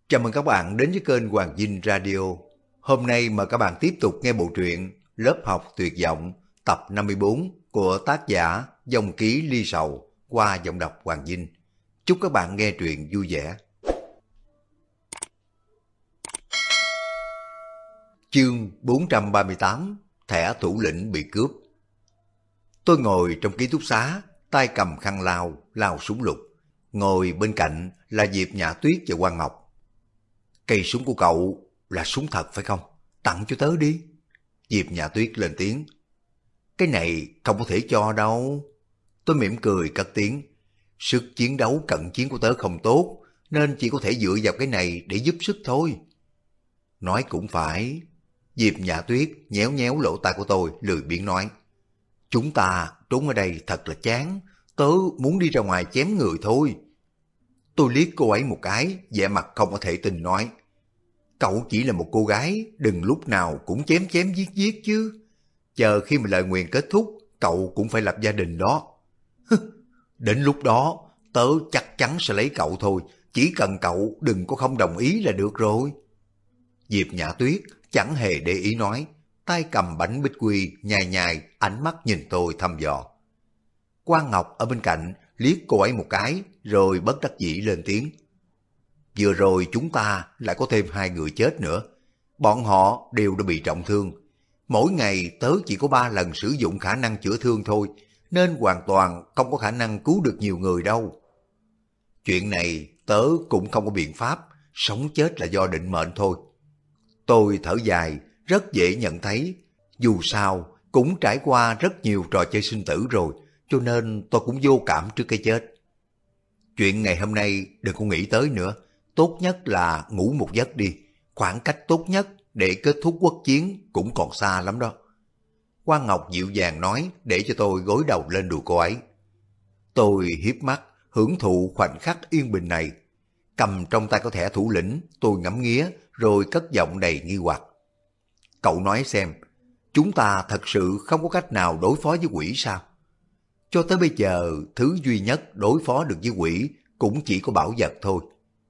Chào mừng các bạn đến với kênh Hoàng Dinh Radio. Hôm nay mời các bạn tiếp tục nghe bộ truyện Lớp học tuyệt vọng tập 54 của tác giả Dòng ký Ly Sầu qua giọng đọc Hoàng Dinh. Chúc các bạn nghe truyện vui vẻ. Chương 438, thẻ thủ lĩnh bị cướp. Tôi ngồi trong ký túc xá, tay cầm khăn lao súng lục. Ngồi bên cạnh là Diệp Nhã Tuyết và Quang Ngọc. Cây súng của cậu là súng thật phải không? Tặng cho tớ đi. Diệp Nhã Tuyết lên tiếng. Cái này không có thể cho đâu. Tôi mỉm cười cất tiếng. Sức chiến đấu cận chiến của tớ không tốt, nên chỉ có thể dựa vào cái này để giúp sức thôi. Nói cũng phải. Diệp Nhã Tuyết nhéo nhéo lỗ tai của tôi, lười biếng nói. Chúng ta trốn ở đây thật là chán, tớ muốn đi ra ngoài chém người thôi. Tôi liếc cô ấy một cái, vẻ mặt không có thể tin nói. Cậu chỉ là một cô gái, đừng lúc nào cũng chém giết chứ. Chờ khi mà lời nguyền kết thúc, cậu cũng phải lập gia đình đó. Đến lúc đó, tớ chắc chắn sẽ lấy cậu thôi, chỉ cần cậu đừng có không đồng ý là được rồi. Diệp Nhã Tuyết chẳng hề để ý nói, tay cầm bánh bích quy nhai, ánh mắt nhìn tôi thăm dò. Quang Ngọc ở bên cạnh liếc cô ấy một cái, rồi bất đắc dĩ lên tiếng. Vừa rồi chúng ta lại có thêm 2 người chết nữa. Bọn họ đều đã bị trọng thương. Mỗi ngày tớ chỉ có 3 lần sử dụng khả năng chữa thương thôi, nên hoàn toàn không có khả năng cứu được nhiều người đâu. Chuyện này tớ cũng không có biện pháp, sống chết là do định mệnh thôi. Tôi thở dài, rất dễ nhận thấy. Dù sao cũng trải qua rất nhiều trò chơi sinh tử rồi, cho nên tôi cũng vô cảm trước cái chết. Chuyện ngày hôm nay đừng có nghĩ tới nữa, tốt nhất là ngủ một giấc đi, khoảng cách tốt nhất để kết thúc quốc chiến cũng còn xa lắm đó. Quang Ngọc dịu dàng nói để cho tôi gối đầu lên đùi cô ấy. Tôi hiếp mắt, hưởng thụ khoảnh khắc yên bình này. Cầm trong tay có thẻ thủ lĩnh, tôi ngắm nghía rồi cất giọng đầy nghi hoặc. Cậu nói xem, chúng ta thật sự không có cách nào đối phó với quỷ sao? Cho tới bây giờ, thứ duy nhất đối phó được với quỷ cũng chỉ có bảo vật thôi.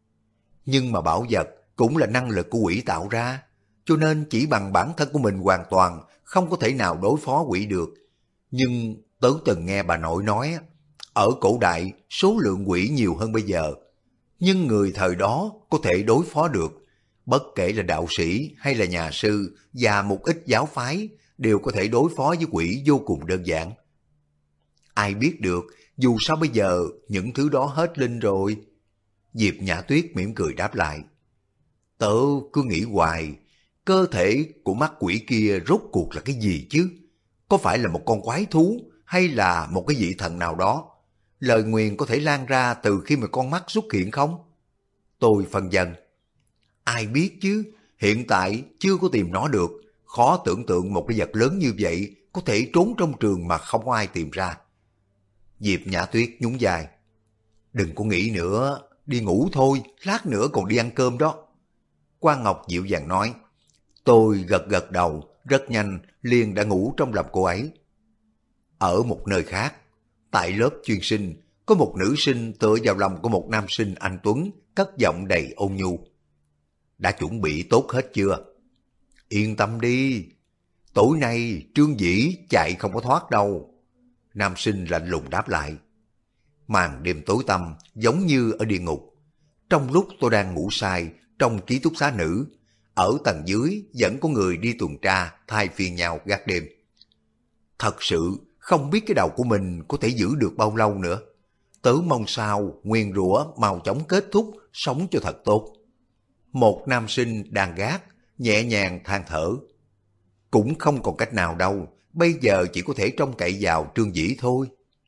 Nhưng mà bảo vật cũng là năng lực của quỷ tạo ra, cho nên chỉ bằng bản thân của mình hoàn toàn không có thể nào đối phó quỷ được. Nhưng tớ từng nghe bà nội nói, ở cổ đại số lượng quỷ nhiều hơn bây giờ, nhưng người thời đó có thể đối phó được. Bất kể là đạo sĩ hay là nhà sư và một ít giáo phái đều có thể đối phó với quỷ vô cùng đơn giản. Ai biết được, dù sao bây giờ những thứ đó hết linh rồi. Diệp Nhã Tuyết mỉm cười đáp lại. Tớ cứ nghĩ hoài, cơ thể của mắt quỷ kia rốt cuộc là cái gì chứ? Có phải là một con quái thú hay là một cái vị thần nào đó? Lời nguyền có thể lan ra từ khi mà con mắt xuất hiện không? Tôi phân vân. Ai biết chứ, hiện tại chưa có tìm nó được. Khó tưởng tượng một cái vật lớn như vậy có thể trốn trong trường mà không có ai tìm ra. Diệp Nhã Tuyết nhún vai. Đừng có nghĩ nữa, đi ngủ thôi, lát nữa còn đi ăn cơm đó. Quang Ngọc dịu dàng nói. Tôi gật đầu, rất nhanh liền đã ngủ trong lòng cô ấy. Ở một nơi khác, tại lớp chuyên sinh, có một nữ sinh tựa vào lòng của một nam sinh anh tuấn, cất giọng đầy ôn nhu. Đã chuẩn bị tốt hết chưa? Yên tâm đi, tối nay Trương Dĩ chạy không có thoát đâu. Nam sinh lạnh lùng đáp lại. Màn đêm tối tăm giống như ở địa ngục. Trong lúc tôi đang ngủ say trong ký túc xá nữ, ở tầng dưới vẫn có người đi tuần tra thay phiên nhau gác đêm. Thật sự không biết cái đầu của mình có thể giữ được bao lâu nữa. Tớ mong sao nguyền rủa mau chóng kết thúc, sống cho thật tốt. Một nam sinh đang gác nhẹ nhàng than thở. Cũng không còn cách nào đâu, bây giờ chỉ có thể trông cậy vào Trương Dĩ thôi.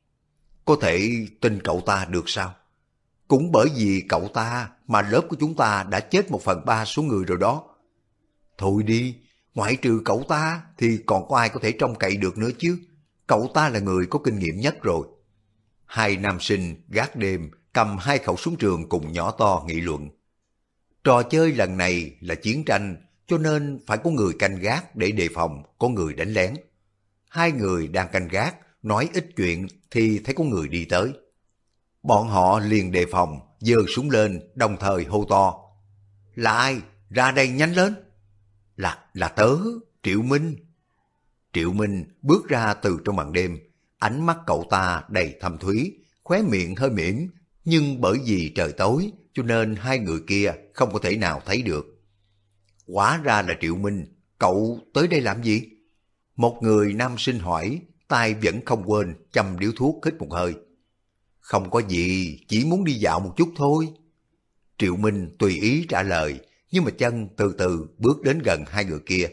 Có thể tin cậu ta được sao? Cũng bởi vì cậu ta mà lớp của chúng ta đã chết 1/3 số người rồi đó. Thôi đi, ngoại trừ cậu ta thì còn có ai có thể trông cậy được nữa chứ? Cậu ta là người có kinh nghiệm nhất rồi. Hai nam sinh gác đêm cầm 2 khẩu súng trường cùng nhỏ to nghị luận. Trò chơi lần này là chiến tranh, cho nên phải có người canh gác để đề phòng có người đánh lén. 2 người đang canh gác, nói ít chuyện thì thấy có người đi tới. Bọn họ liền đề phòng, giơ súng lên, đồng thời hô to. Là ai? Ra đây nhanh lên. Là tớ, Triệu Minh. Triệu Minh bước ra từ trong màn đêm, ánh mắt cậu ta đầy thâm thúy, khóe miệng hơi mỉm, nhưng bởi vì trời tối cho nên hai người kia không có thể nào thấy được. Hóa ra là Triệu Minh, cậu tới đây làm gì? Một người nam sinh hỏi, tay vẫn không quên châm điếu thuốc hít một hơi. Không có gì, chỉ muốn đi dạo một chút thôi. Triệu Minh tùy ý trả lời, nhưng mà chân từ từ bước đến gần hai người kia.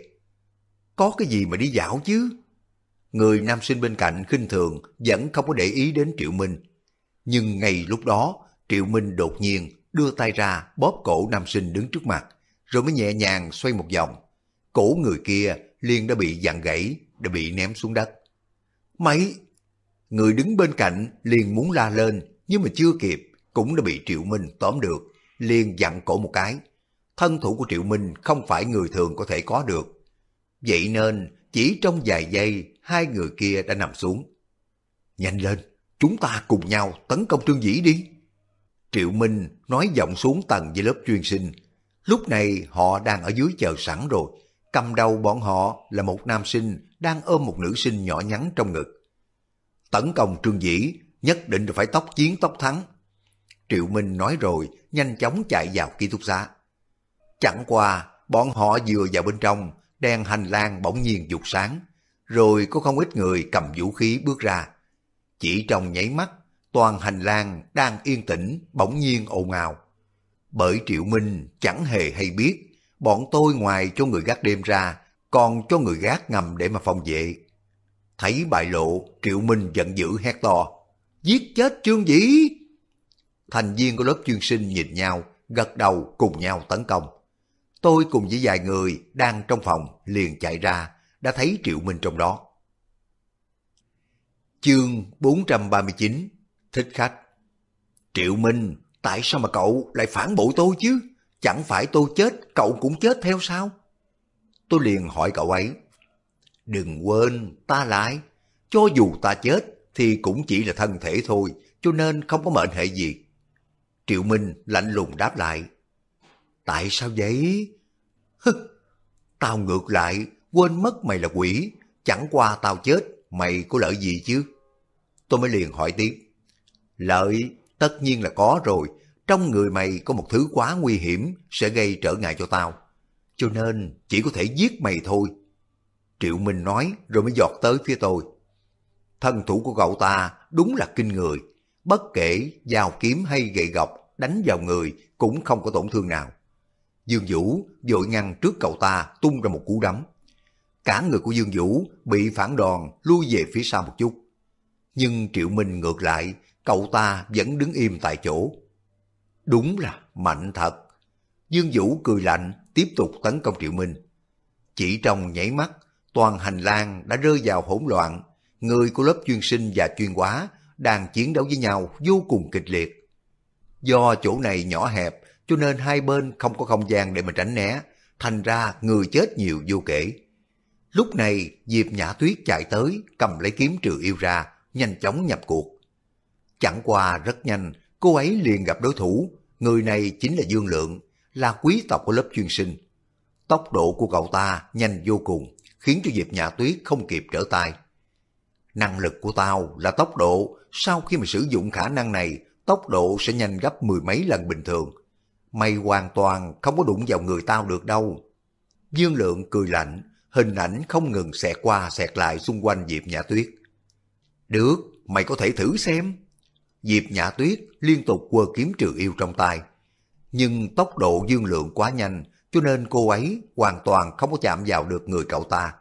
Có cái gì mà đi dạo chứ? Người nam sinh bên cạnh khinh thường vẫn không có để ý đến Triệu Minh. Nhưng ngay lúc đó, Triệu Minh đột nhiên đưa tay ra bóp cổ nam sinh đứng trước mặt, rồi mới nhẹ nhàng xoay một vòng. Cổ người kia liền đã bị vặn gãy, đã bị ném xuống đất. Mày! Người đứng bên cạnh liền muốn la lên, nhưng mà chưa kịp, cũng đã bị Triệu Minh tóm được, liền vặn cổ một cái. Thân thủ của Triệu Minh không phải người thường có thể có được. Vậy nên, chỉ trong vài giây, hai người kia đã nằm xuống. Nhanh lên, chúng ta cùng nhau tấn công Trương Dĩ đi. Triệu Minh nói giọng xuống tầng với lớp chuyên sinh. Lúc này họ đang ở dưới chờ sẵn rồi. Cầm đầu bọn họ là một nam sinh đang ôm một nữ sinh nhỏ nhắn trong ngực. Tấn công Trương Dĩ, nhất định phải tốc chiến tốc thắng. Triệu Minh nói rồi, nhanh chóng chạy vào ký túc xá. Chẳng qua, bọn họ vừa vào bên trong, đèn hành lang bỗng nhiên vụt sáng, rồi có không ít người cầm vũ khí bước ra. Chỉ trong nháy mắt, toàn hành lang đang yên tĩnh bỗng nhiên ồn ào. Bởi Triệu Minh chẳng hề hay biết, bọn tôi ngoài cho người gác đêm ra, còn cho người gác ngầm để mà phòng vệ. Thấy bại lộ, Triệu Minh giận dữ hét to, giết chết Trương Dĩ! Thành viên của lớp chuyên sinh nhìn nhau, gật đầu cùng nhau tấn công. Tôi cùng với vài người đang trong phòng liền chạy ra, đã thấy Triệu Minh trong đó. Chương 439, thích khách. Triệu Minh, tại sao mà cậu lại phản bội tôi chứ? Chẳng phải tôi chết, cậu cũng chết theo sao? Tôi liền hỏi cậu ấy. Đừng quên, ta lại. Cho dù ta chết, thì cũng chỉ là thân thể thôi, cho nên không có mệnh hệ gì. Triệu Minh lạnh lùng đáp lại. Tại sao vậy? Tao ngược lại, quên mất mày là quỷ, chẳng qua tao chết, mày có lợi gì chứ? Tôi mới liền hỏi tiếp. Lợi, tất nhiên là có rồi, trong người mày có một thứ quá nguy hiểm sẽ gây trở ngại cho tao, cho nên chỉ có thể giết mày thôi. Triệu Minh nói rồi mới giọt tới phía tôi. Thân thủ của cậu ta đúng là kinh người, bất kể dao kiếm hay gậy gộc đánh vào người cũng không có tổn thương nào. Dương Vũ vội ngăn trước cậu ta tung ra một cú đấm. Cả người của Dương Vũ bị phản đòn lui về phía sau một chút. Nhưng Triệu Minh ngược lại, cậu ta vẫn đứng im tại chỗ. Đúng là mạnh thật. Dương Vũ cười lạnh tiếp tục tấn công Triệu Minh. Chỉ trong nháy mắt, toàn hành lang đã rơi vào hỗn loạn. Người của lớp chuyên sinh và chuyên hóa đang chiến đấu với nhau vô cùng kịch liệt. Do chỗ này nhỏ hẹp, cho nên hai bên không có không gian để mà tránh né, thành ra người chết nhiều vô kể. Lúc này Diệp Nhã Tuyết chạy tới, cầm lấy kiếm trừ yêu ra, nhanh chóng nhập cuộc. Chẳng qua rất nhanh, cô ấy liền gặp đối thủ, người này chính là Dương Lượng, là quý tộc của lớp chuyên sinh. Tốc độ của cậu ta nhanh vô cùng, khiến cho Diệp Nhã Tuyết không kịp trở tay. Năng lực của tao là tốc độ, sau khi mà sử dụng khả năng này, tốc độ sẽ nhanh gấp mười mấy lần bình thường. Mày hoàn toàn không có đụng vào người tao được đâu. Dương Lượng cười lạnh, hình ảnh không ngừng xẹt qua xẹt lại xung quanh Diệp Nhã Tuyết. Được, mày có thể thử xem. Diệp Nhã Tuyết liên tục quơ kiếm trừ yêu trong tay. Nhưng tốc độ Dương Lượng quá nhanh, cho nên cô ấy hoàn toàn không có chạm vào được người cậu ta.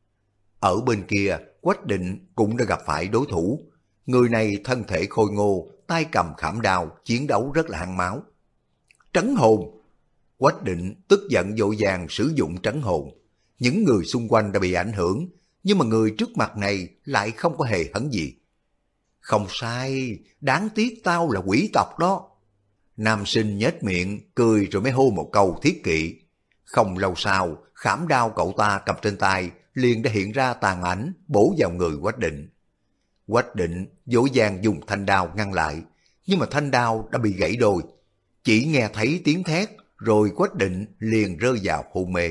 Ở bên kia, Quách Định cũng đã gặp phải đối thủ. Người này thân thể khôi ngô, tay cầm khảm đao, chiến đấu rất là hăng máu. Trấn hồn! Quách Định tức giận vội vàng sử dụng trấn hồn. Những người xung quanh đã bị ảnh hưởng, nhưng mà người trước mặt này lại không có hề hấn gì. Không sai, đáng tiếc tao là quỷ tộc đó. Nam sinh nhếch miệng, cười rồi mới hô một câu thiết kỵ. Không lâu sau, khảm đao cậu ta cầm trên tay, liền đã hiện ra tàn ảnh, bổ vào người Quách Định. Quách Định vội vàng dùng thanh đao ngăn lại, nhưng mà thanh đao đã bị gãy đôi. Chỉ nghe thấy tiếng thét, rồi Quách Định liền rơi vào hôn mê.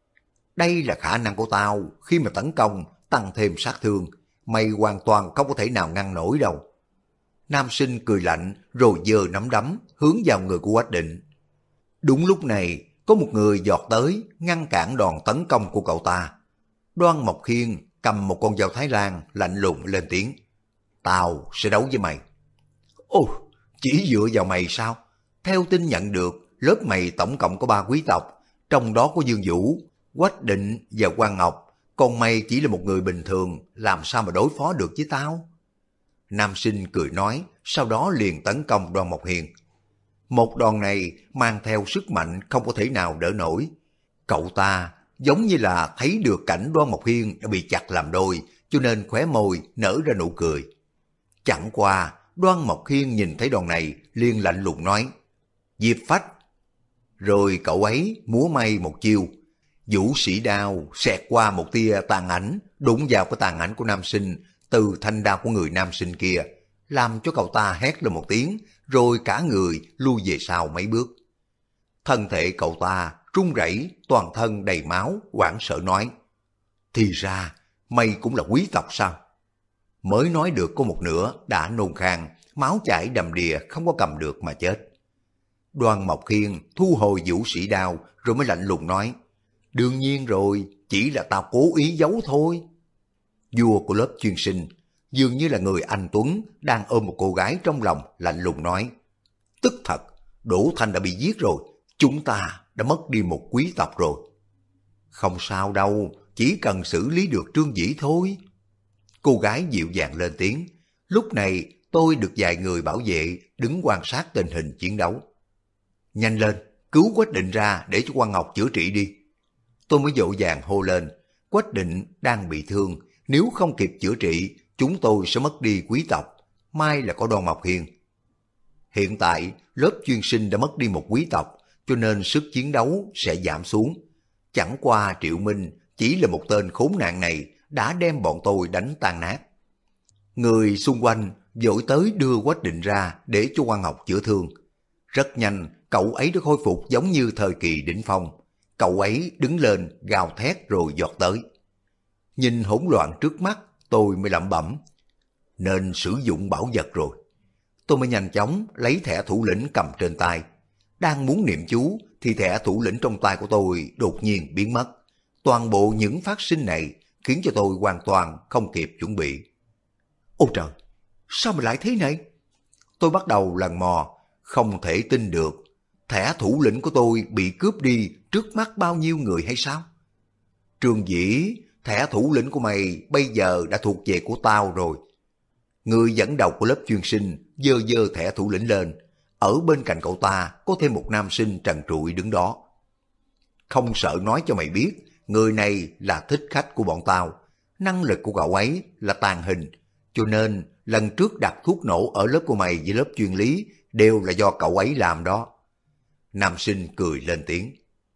Đây là khả năng của tao, khi mà tấn công tăng thêm sát thương, mày hoàn toàn không có thể nào ngăn nổi đâu. Nam Sinh cười lạnh rồi giơ nắm đấm hướng vào người của Quách Định. Đúng lúc này, có một người giọt tới ngăn cản đòn tấn công của cậu ta. Đoan Mộc Khiên cầm một con dao Thái Lan lạnh lùng lên tiếng. Tao sẽ đấu với mày. Ồ, chỉ dựa vào mày sao? Theo tin nhận được, lớp mày tổng cộng có 3 quý tộc, trong đó có Dương Vũ, Quách Định và Quang Ngọc, còn mày chỉ là một người bình thường, làm sao mà đối phó được với tao? Nam Sinh cười nói, sau đó liền tấn công Đoan Mộc Hiên. Một đòn này mang theo sức mạnh không có thể nào đỡ nổi. Cậu ta giống như là thấy được cảnh Đoan Mộc Hiên đã bị chặt làm đôi, cho nên khóe môi nở ra nụ cười. Chẳng qua, Đoan Mộc Hiên nhìn thấy đòn này, liền lạnh lùng nói, Diệp Phách. Rồi cậu ấy múa may một chiêu, vũ sĩ đao xẹt qua một tia tàn ảnh, đụng vào cái tàn ảnh của Nam Sinh từ thanh đao của người Nam Sinh kia, làm cho cậu ta hét lên một tiếng, rồi cả người lui về sau mấy bước. Thân thể cậu ta run rẩy, toàn thân đầy máu, hoảng sợ nói, thì ra mày cũng là quý tộc sao? Mới nói được có một nửa đã nôn khan, máu chảy đầm đìa không có cầm được mà chết. Đoan Mộc Khiên thu hồi vũ sĩ đao rồi mới lạnh lùng nói, đương nhiên rồi, chỉ là tao cố ý giấu thôi. Vua của lớp chuyên sinh, dường như là người anh tuấn đang ôm một cô gái trong lòng, lạnh lùng nói, tức thật, Đỗ Thanh đã bị giết rồi, chúng ta đã mất đi một quý tộc rồi. Không sao đâu, chỉ cần xử lý được Trương Dĩ thôi. Cô gái dịu dàng lên tiếng, lúc này tôi được vài người bảo vệ đứng quan sát tình hình chiến đấu. Nhanh lên, cứu Quách Định ra để cho Quang Ngọc chữa trị đi. Tôi mới vội vàng hô lên, Quách Định đang bị thương, nếu không kịp chữa trị, chúng tôi sẽ mất đi quý tộc, mai là có Đoan Mộc Hiên. Hiện tại, lớp chuyên sinh đã mất đi một quý tộc, cho nên sức chiến đấu sẽ giảm xuống. Chẳng qua Triệu Minh chỉ là một tên khốn nạn này đã đem bọn tôi đánh tan nát. Người xung quanh vội tới đưa Quách Định ra để cho Quang Ngọc chữa thương. Rất nhanh, cậu ấy đã khôi phục giống như thời kỳ đỉnh phong. Cậu ấy đứng lên, gào thét rồi giọt tới. Nhìn hỗn loạn trước mắt, tôi mới lẩm bẩm, nên sử dụng bảo vật rồi. Tôi mới nhanh chóng lấy thẻ thủ lĩnh cầm trên tay. Đang muốn niệm chú thì thẻ thủ lĩnh trong tay của tôi đột nhiên biến mất. Toàn bộ những phát sinh này khiến cho tôi hoàn toàn không kịp chuẩn bị. Ôi trời, sao mà lại thế này? Tôi bắt đầu lần mò, không thể tin được. Thẻ thủ lĩnh của tôi bị cướp đi trước mắt bao nhiêu người hay sao? Trương Dĩ, thẻ thủ lĩnh của mày bây giờ đã thuộc về của tao rồi. Người dẫn đầu của lớp chuyên sinh giơ giơ thẻ thủ lĩnh lên. Ở bên cạnh cậu ta có thêm một nam sinh trần trụi đứng đó. Không sợ nói cho mày biết, người này là thích khách của bọn tao. Năng lực của cậu ấy là tàn hình, cho nên lần trước đặt thuốc nổ ở lớp của mày với lớp chuyên lý đều là do cậu ấy làm đó. Nam sinh cười lên tiếng.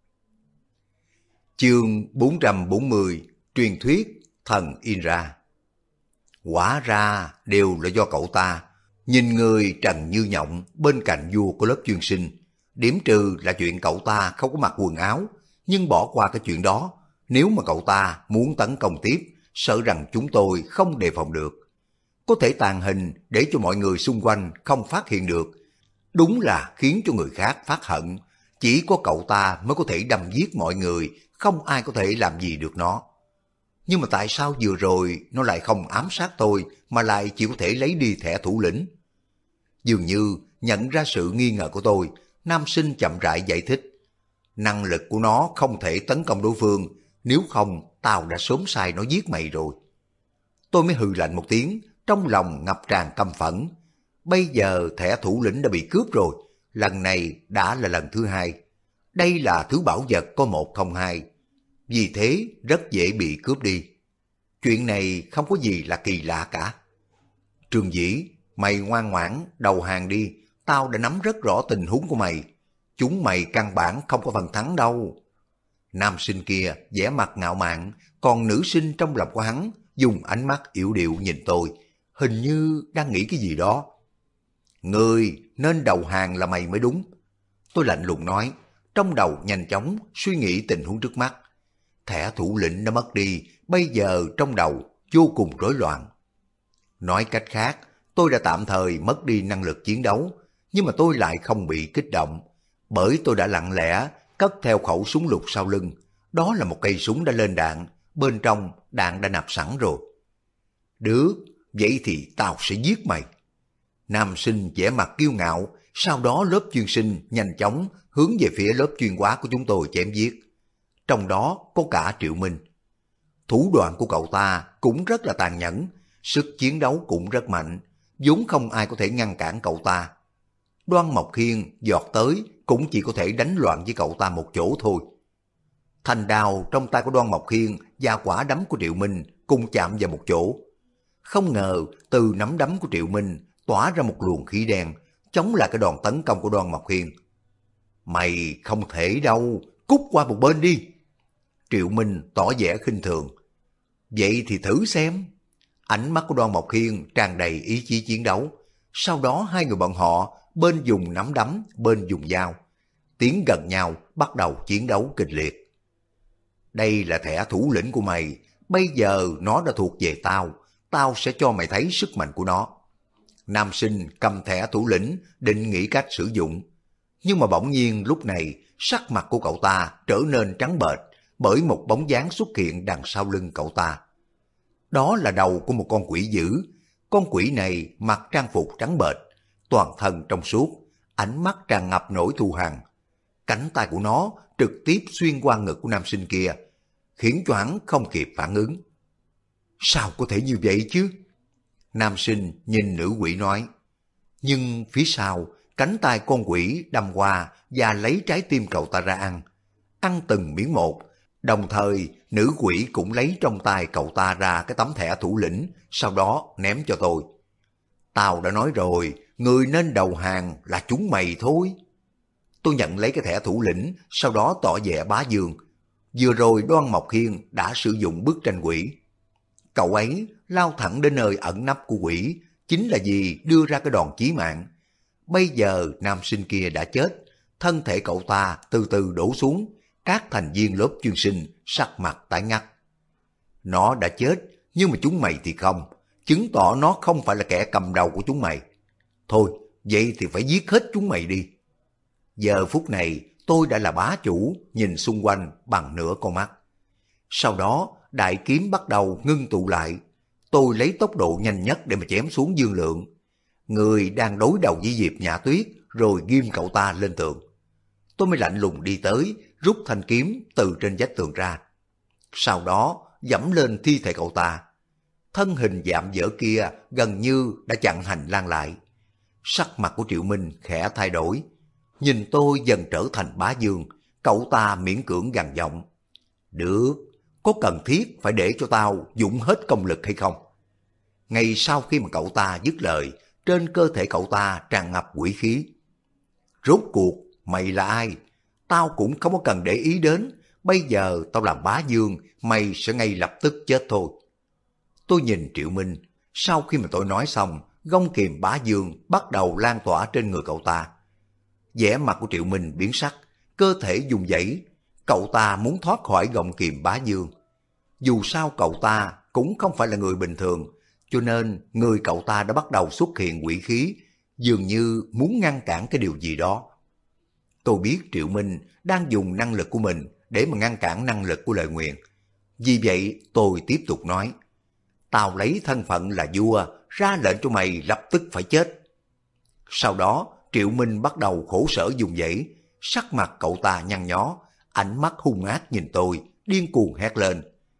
Chương 440, truyền thuyết thần Indra. Quả ra đều là do cậu ta. Nhìn người trần như nhộng bên cạnh vua của lớp chuyên sinh, điểm trừ là chuyện cậu ta không có mặc quần áo, nhưng bỏ qua cái chuyện đó, nếu mà cậu ta muốn tấn công tiếp, sợ rằng chúng tôi không đề phòng được. Có thể tàn hình để cho mọi người xung quanh không phát hiện được, đúng là khiến cho người khác phát hận. Chỉ có cậu ta mới có thể đâm giết mọi người, không ai có thể làm gì được nó. Nhưng mà tại sao vừa rồi nó lại không ám sát tôi mà lại chỉ có thể lấy đi thẻ thủ lĩnh? Dường như nhận ra sự nghi ngờ của tôi, nam sinh chậm rãi giải thích. Năng lực của nó không thể tấn công đối phương, nếu không tao đã sớm sai nó giết mày rồi. Tôi mới hừ lạnh một tiếng, trong lòng ngập tràn căm phẫn. Bây giờ thẻ thủ lĩnh đã bị cướp rồi, lần này đã là lần thứ hai. Đây là thứ bảo vật có một không hai, vì thế rất dễ bị cướp đi. Chuyện này không có gì là kỳ lạ cả. Trương Dĩ, mày ngoan ngoãn đầu hàng đi, tao đã nắm rất rõ tình huống của mày. Chúng mày căn bản không có phần thắng đâu. Nam sinh kia vẻ mặt ngạo mạn, còn nữ sinh trong lòng của hắn dùng ánh mắt yểu điệu nhìn tôi, hình như đang nghĩ cái gì đó. Ngươi nên đầu hàng là mày mới đúng. Tôi lạnh lùng nói, trong đầu nhanh chóng suy nghĩ tình huống trước mắt. Thẻ thủ lĩnh đã mất đi, bây giờ trong đầu vô cùng rối loạn. Nói cách khác, tôi đã tạm thời mất đi năng lực chiến đấu, nhưng mà tôi lại không bị kích động, bởi tôi đã lặng lẽ cất theo khẩu súng lục sau lưng. Đó là một cây súng đã lên đạn, bên trong đạn đã nạp sẵn rồi. Được, vậy thì tao sẽ giết mày. Nam sinh vẻ mặt kiêu ngạo, sau đó lớp chuyên sinh nhanh chóng hướng về phía lớp chuyên hóa của chúng tôi chém giết. Trong đó có cả Triệu Minh. Thủ đoạn của cậu ta cũng rất là tàn nhẫn, sức chiến đấu cũng rất mạnh, vốn không ai có thể ngăn cản cậu ta. Đoan Mộc Khiên giọt tới cũng chỉ có thể đánh loạn với cậu ta một chỗ thôi. Thanh đao trong tay của Đoan Mộc Khiên và quả đấm của Triệu Minh cùng chạm vào một chỗ. Không ngờ từ nắm đấm của Triệu Minh tỏa ra một luồng khí đen, chống lại cái đòn tấn công của Đoan Mộc Khiên. Mày không thể đâu, cút qua một bên đi. Triệu Minh tỏ vẻ khinh thường. Vậy thì thử xem. Ánh mắt của Đoan Mộc Khiên tràn đầy ý chí chiến đấu. Sau đó hai người bọn họ bên dùng nắm đấm, bên dùng dao. Tiến gần nhau, bắt đầu chiến đấu kịch liệt. Đây là thẻ thủ lĩnh của mày, bây giờ nó đã thuộc về tao, tao sẽ cho mày thấy sức mạnh của nó. Nam sinh cầm thẻ thủ lĩnh định nghĩ cách sử dụng. Nhưng mà bỗng nhiên lúc này sắc mặt của cậu ta trở nên trắng bệch bởi một bóng dáng xuất hiện đằng sau lưng cậu ta. Đó là đầu của một con quỷ dữ. Con quỷ này mặc trang phục trắng bệch, toàn thân trong suốt, ánh mắt tràn ngập nỗi thù hằn. Cánh tay của nó trực tiếp xuyên qua ngực của nam sinh kia, khiến cho hắn không kịp phản ứng. Sao có thể như vậy chứ? Nam sinh nhìn nữ quỷ nói. Nhưng phía sau, cánh tay con quỷ đâm qua và lấy trái tim cậu ta ra ăn. Ăn từng miếng một, đồng thời nữ quỷ cũng lấy trong tay cậu ta ra cái tấm thẻ thủ lĩnh, sau đó ném cho tôi. Tao đã nói rồi, người nên đầu hàng là chúng mày thôi. Tôi nhận lấy cái thẻ thủ lĩnh, sau đó tỏ vẻ bá vương. Vừa rồi Đoan Mộc Khiên đã sử dụng bức tranh quỷ. Cậu ấy lao thẳng đến nơi ẩn nấp của quỷ, chính là vì đưa ra cái đòn chí mạng. Bây giờ nam sinh kia đã chết, thân thể cậu ta từ từ đổ xuống, các thành viên lớp chuyên sinh sắc mặt tái ngắt. Nó đã chết, nhưng mà chúng mày thì không, chứng tỏ nó không phải là kẻ cầm đầu của chúng mày. Thôi, vậy thì phải giết hết chúng mày đi. Giờ phút này tôi đã là bá chủ, nhìn xung quanh bằng nửa con mắt. Sau đó đại kiếm bắt đầu ngưng tụ lại. Tôi lấy tốc độ nhanh nhất để mà chém xuống Dương Lượng, người đang đối đầu với Diệp Nhã Tuyết, rồi ghim cậu ta lên tường. Tôi mới lạnh lùng đi tới, rút thanh kiếm từ trên vách tường ra. Sau đó giẫm lên thi thể cậu ta. Thân hình dạm dở kia gần như đã chặn hành lang lại. Sắc mặt của Triệu Minh khẽ thay đổi. Nhìn tôi dần trở thành bá vương, cậu ta miễn cưỡng gằn giọng. Được, có cần thiết phải để cho tao dụng hết công lực hay không? Ngay sau khi mà cậu ta dứt lời, trên cơ thể cậu ta tràn ngập quỷ khí. Rốt cuộc, mày là ai? Tao cũng không có cần để ý đến. Bây giờ tao làm bá vương, mày sẽ ngay lập tức chết thôi. Tôi nhìn Triệu Minh. Sau khi mà tôi nói xong, gông kiềm bá vương bắt đầu lan tỏa trên người cậu ta. Vẻ mặt của Triệu Minh biến sắc, cơ thể dùng dãy. Cậu ta muốn thoát khỏi gông kiềm bá vương. Dù sao cậu ta cũng không phải là người bình thường, cho nên người cậu ta đã bắt đầu xuất hiện quỷ khí, dường như muốn ngăn cản cái điều gì đó. Tôi biết Triệu Minh đang dùng năng lực của mình để mà ngăn cản năng lực của Lợi Nguyện. Vì vậy tôi tiếp tục nói, tao lấy thân phận là vua, ra lệnh cho mày lập tức phải chết. Sau đó Triệu Minh bắt đầu khổ sở dùng dãy, sắc mặt cậu ta nhăn nhó, ánh mắt hung ác nhìn tôi, điên cuồng hét lên.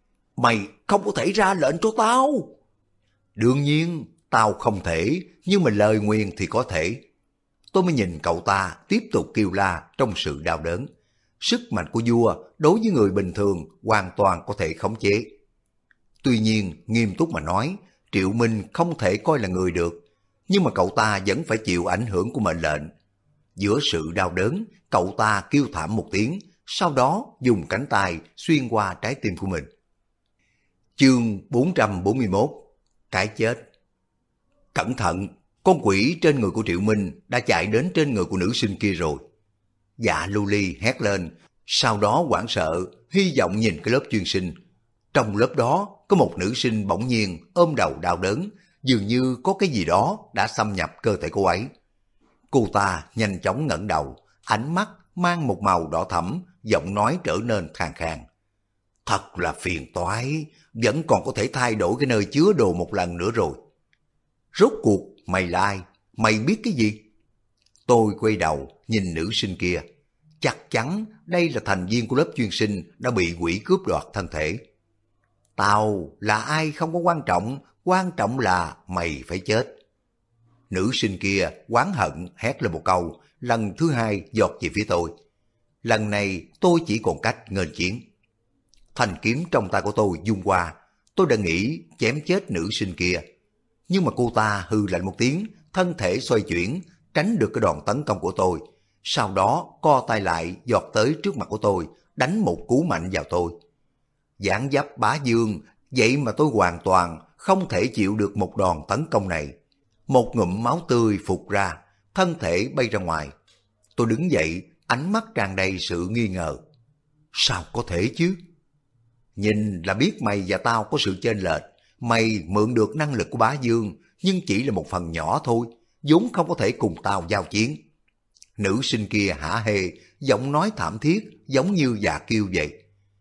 Mày không có thể ra lệnh cho tao. Đương nhiên, tao không thể, nhưng mà Lời Nguyền thì có thể. Tôi mới nhìn cậu ta tiếp tục kêu la trong sự đau đớn. Sức mạnh của vua đối với người bình thường hoàn toàn có thể khống chế. Tuy nhiên, nghiêm túc mà nói, Triệu Minh không thể coi là người được, nhưng mà cậu ta vẫn phải chịu ảnh hưởng của mệnh lệnh. Giữa sự đau đớn, cậu ta kêu thảm một tiếng, sau đó dùng cánh tay xuyên qua trái tim của mình. Chương 441. Cái chết. Cẩn thận, con quỷ trên người của Triệu Minh đã chạy đến trên người của nữ sinh kia rồi. Dạ Lưu Ly hét lên, sau đó hoảng sợ, hy vọng nhìn cái lớp chuyên sinh. Trong lớp đó có một nữ sinh bỗng nhiên ôm đầu đau đớn, dường như có cái gì đó đã xâm nhập cơ thể cô ấy. Cô ta nhanh chóng ngẩng đầu, ánh mắt mang một màu đỏ thẫm, giọng nói trở nên khàn khàn. Thật là phiền toái, vẫn còn có thể thay đổi cái nơi chứa đồ một lần nữa rồi. Rốt cuộc mày là ai? Mày biết cái gì? Tôi quay đầu nhìn nữ sinh kia. Chắc chắn đây là thành viên của lớp chuyên sinh đã bị quỷ cướp đoạt thân thể. Tao là ai không có quan trọng là mày phải chết. Nữ sinh kia oán hận hét lên một câu, lần thứ hai giọt về phía tôi. Lần này tôi chỉ còn cách nghênh chiến. Thanh kiếm trong tay của tôi vung qua, tôi đã nghĩ chém chết nữ sinh kia. Nhưng mà cô ta hừ lạnh một tiếng, thân thể xoay chuyển, tránh được cái đòn tấn công của tôi. Sau đó co tay lại giọt tới trước mặt của tôi, đánh một cú mạnh vào tôi. Giảng giáp bá dương, vậy mà tôi hoàn toàn không thể chịu được một đòn tấn công này. Một ngụm máu tươi phụt ra, thân thể bay ra ngoài. Tôi đứng dậy, ánh mắt tràn đầy sự nghi ngờ. Sao có thể chứ? Nhìn là biết mày và tao có sự chênh lệch. Mày mượn được năng lực của bá dương, nhưng chỉ là một phần nhỏ thôi, vốn không có thể cùng tao giao chiến. Nữ sinh kia hả hê, giọng nói thảm thiết, giống như già kêu vậy.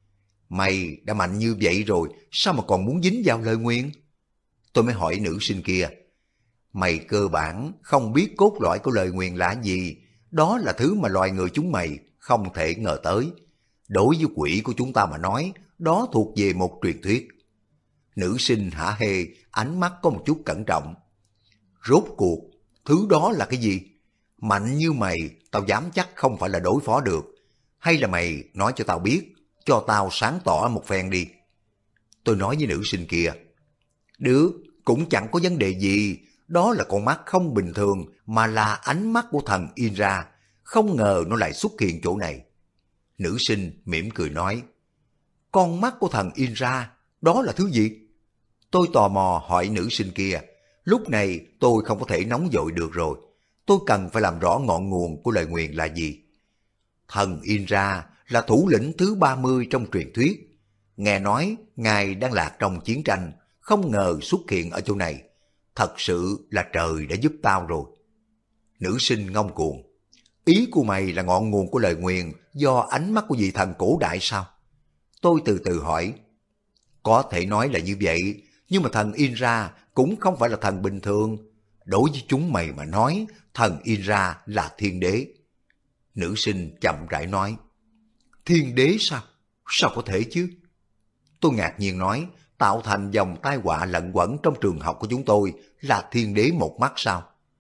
Mày đã mạnh như vậy rồi, sao mà còn muốn dính vào lời nguyền? Tôi mới hỏi nữ sinh kia. Mày cơ bản không biết cốt lõi của lời nguyền là gì, đó là thứ mà loài người chúng mày không thể ngờ tới. Đối với quỷ của chúng ta mà nói, đó thuộc về một truyền thuyết. Nữ sinh hả hê, ánh mắt có một chút cẩn trọng. Rốt cuộc, thứ đó là cái gì? Mạnh như mày, tao dám chắc không phải là đối phó được. Hay là mày nói cho tao biết, cho tao sáng tỏ một phen đi. Tôi nói với nữ sinh kia. Được, cũng chẳng có vấn đề gì. Đó là con mắt không bình thường, mà là ánh mắt của thần Indra. Không ngờ nó lại xuất hiện chỗ này. Nữ sinh mỉm cười nói. Con mắt của thần Indra, đó là thứ gì? Tôi tò mò hỏi nữ sinh kia. Lúc này tôi không có thể nóng vội được rồi. Tôi cần phải làm rõ ngọn nguồn của lời nguyền là gì. Thần Indra là thủ lĩnh thứ 30 trong truyền thuyết. Nghe nói ngài đang lạc trong chiến tranh, không ngờ xuất hiện ở chỗ này. Thật sự là trời đã giúp tao rồi. Nữ sinh ngông cuồng. Ý của mày là ngọn nguồn của lời nguyền do ánh mắt của vị thần cổ đại sao? Tôi từ từ hỏi. Có thể nói là như vậy, nhưng mà thần Indra cũng không phải là thần bình thường. Đối với chúng mày mà nói, thần Indra là thiên đế. Nữ sinh chậm rãi nói. Thiên đế sao? Sao có thể chứ? Tôi ngạc nhiên nói, tạo thành dòng tai họa lẩn quẩn trong trường học của chúng tôi là thiên đế một mắt sao?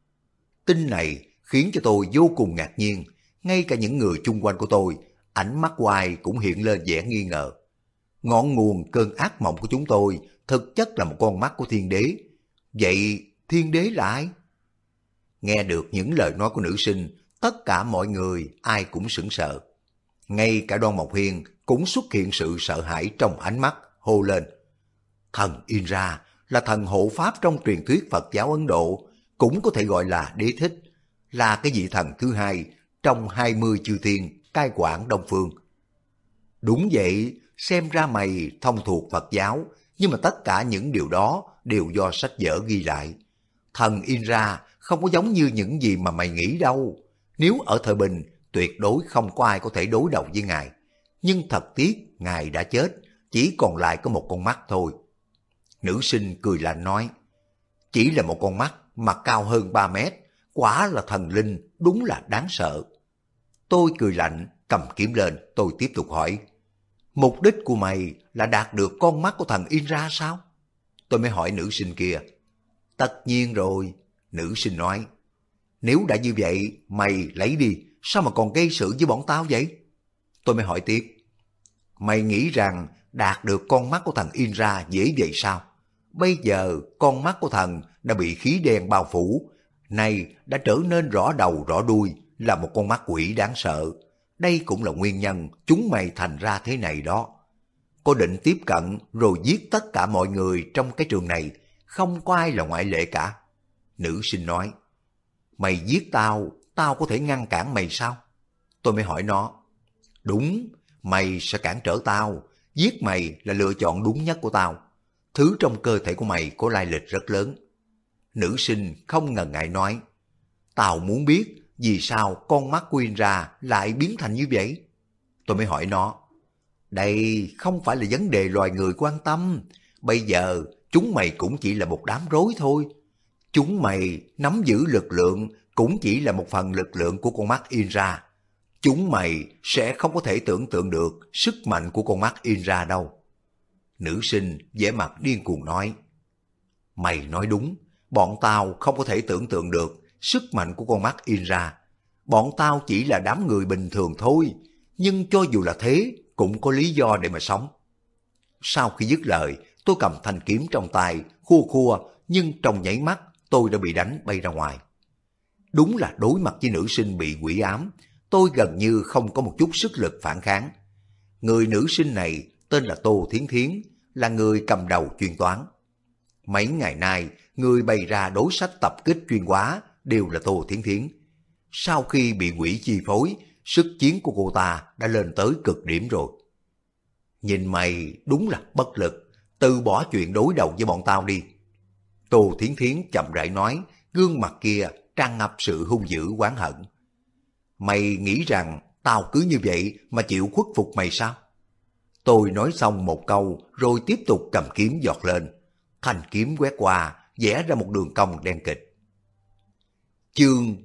Tin này khiến cho tôi vô cùng ngạc nhiên, ngay cả những người chung quanh của tôi, ánh mắt của ai cũng hiện lên vẻ nghi ngờ. Ngọn nguồn cơn ác mộng của chúng tôi thực chất là một con mắt của thiên đế. Vậy thiên đế là ai? Nghe được những lời nói của nữ sinh, tất cả mọi người ai cũng sững sờ. Ngay cả Đoan Mộc Hiên cũng xuất hiện sự sợ hãi trong ánh mắt, hô lên. Thần Indra là thần hộ pháp trong truyền thuyết Phật giáo Ấn Độ, cũng có thể gọi là đế thích, là cái vị thần thứ hai trong 20 chư thiên cai quản Đông Phương. Đúng vậy, xem ra mày thông thuộc Phật giáo, nhưng mà tất cả những điều đó đều do sách vở ghi lại. Thần Indra không có giống như những gì mà mày nghĩ đâu. Nếu ở thời bình, tuyệt đối không có ai có thể đối đầu với ngài. Nhưng thật tiếc, ngài đã chết, chỉ còn lại có một con mắt thôi. Nữ sinh cười lạnh nói, chỉ là một con mắt mà cao hơn 3 mét, quả là thần linh, đúng là đáng sợ. Tôi cười lạnh, cầm kiếm lên, tôi tiếp tục hỏi, mục đích của mày là đạt được con mắt của thần Indra sao? Tôi mới hỏi nữ sinh kia. Tất nhiên rồi, nữ sinh nói. Nếu đã như vậy, mày lấy đi, sao mà còn gây sự với bọn tao vậy? Tôi mới hỏi tiếp. Mày nghĩ rằng đạt được con mắt của thần Indra dễ vậy sao? Bây giờ con mắt của thần đã bị khí đen bao phủ, nay đã trở nên rõ đầu rõ đuôi, là một con mắt quỷ đáng sợ. Đây cũng là nguyên nhân chúng mày thành ra thế này đó. Có định tiếp cận rồi giết tất cả mọi người trong cái trường này, không có ai là ngoại lệ cả. Nữ sinh nói, mày giết tao, tao có thể ngăn cản mày sao? Tôi mới hỏi nó, đúng, mày sẽ cản trở tao, giết mày là lựa chọn đúng nhất của tao. Thứ trong cơ thể của mày có lai lịch rất lớn. Nữ sinh không ngần ngại nói, tao muốn biết vì sao con mắt của Indra lại biến thành như vậy. Tôi mới hỏi nó, đây không phải là vấn đề loài người quan tâm, bây giờ chúng mày cũng chỉ là một đám rối thôi. Chúng mày nắm giữ lực lượng cũng chỉ là một phần lực lượng của con mắt Indra. Chúng mày sẽ không có thể tưởng tượng được sức mạnh của con mắt Indra đâu. Nữ sinh vẻ mặt điên cuồng nói, mày nói đúng, bọn tao không có thể tưởng tượng được sức mạnh của con mắt Indra. Bọn tao chỉ là đám người bình thường thôi, nhưng cho dù là thế cũng có lý do để mà sống. Sau khi dứt lời, tôi cầm thanh kiếm trong tay, khua khua, nhưng trong nháy mắt tôi đã bị đánh bay ra ngoài. Đúng là đối mặt với nữ sinh bị quỷ ám, tôi gần như không có một chút sức lực phản kháng. Người nữ sinh này tên là Tô Thiến Thiến, là người cầm đầu chuyên toán. Mấy ngày nay, người bày ra đối sách tập kích chuyên hóa đều là Tô Thiến Thiến. Sau khi bị quỷ chi phối, sức chiến của cô ta đã lên tới cực điểm rồi. Nhìn mày đúng là bất lực, từ bỏ chuyện đối đầu với bọn tao đi. Tô Thiến Thiến chậm rãi nói, gương mặt kia tràn ngập sự hung dữ oán hận. Mày nghĩ rằng tao cứ như vậy mà chịu khuất phục mày sao? Tôi nói xong một câu rồi tiếp tục cầm kiếm giọt lên. Thanh kiếm quét qua, vẽ ra một đường cong đen kịch. Chương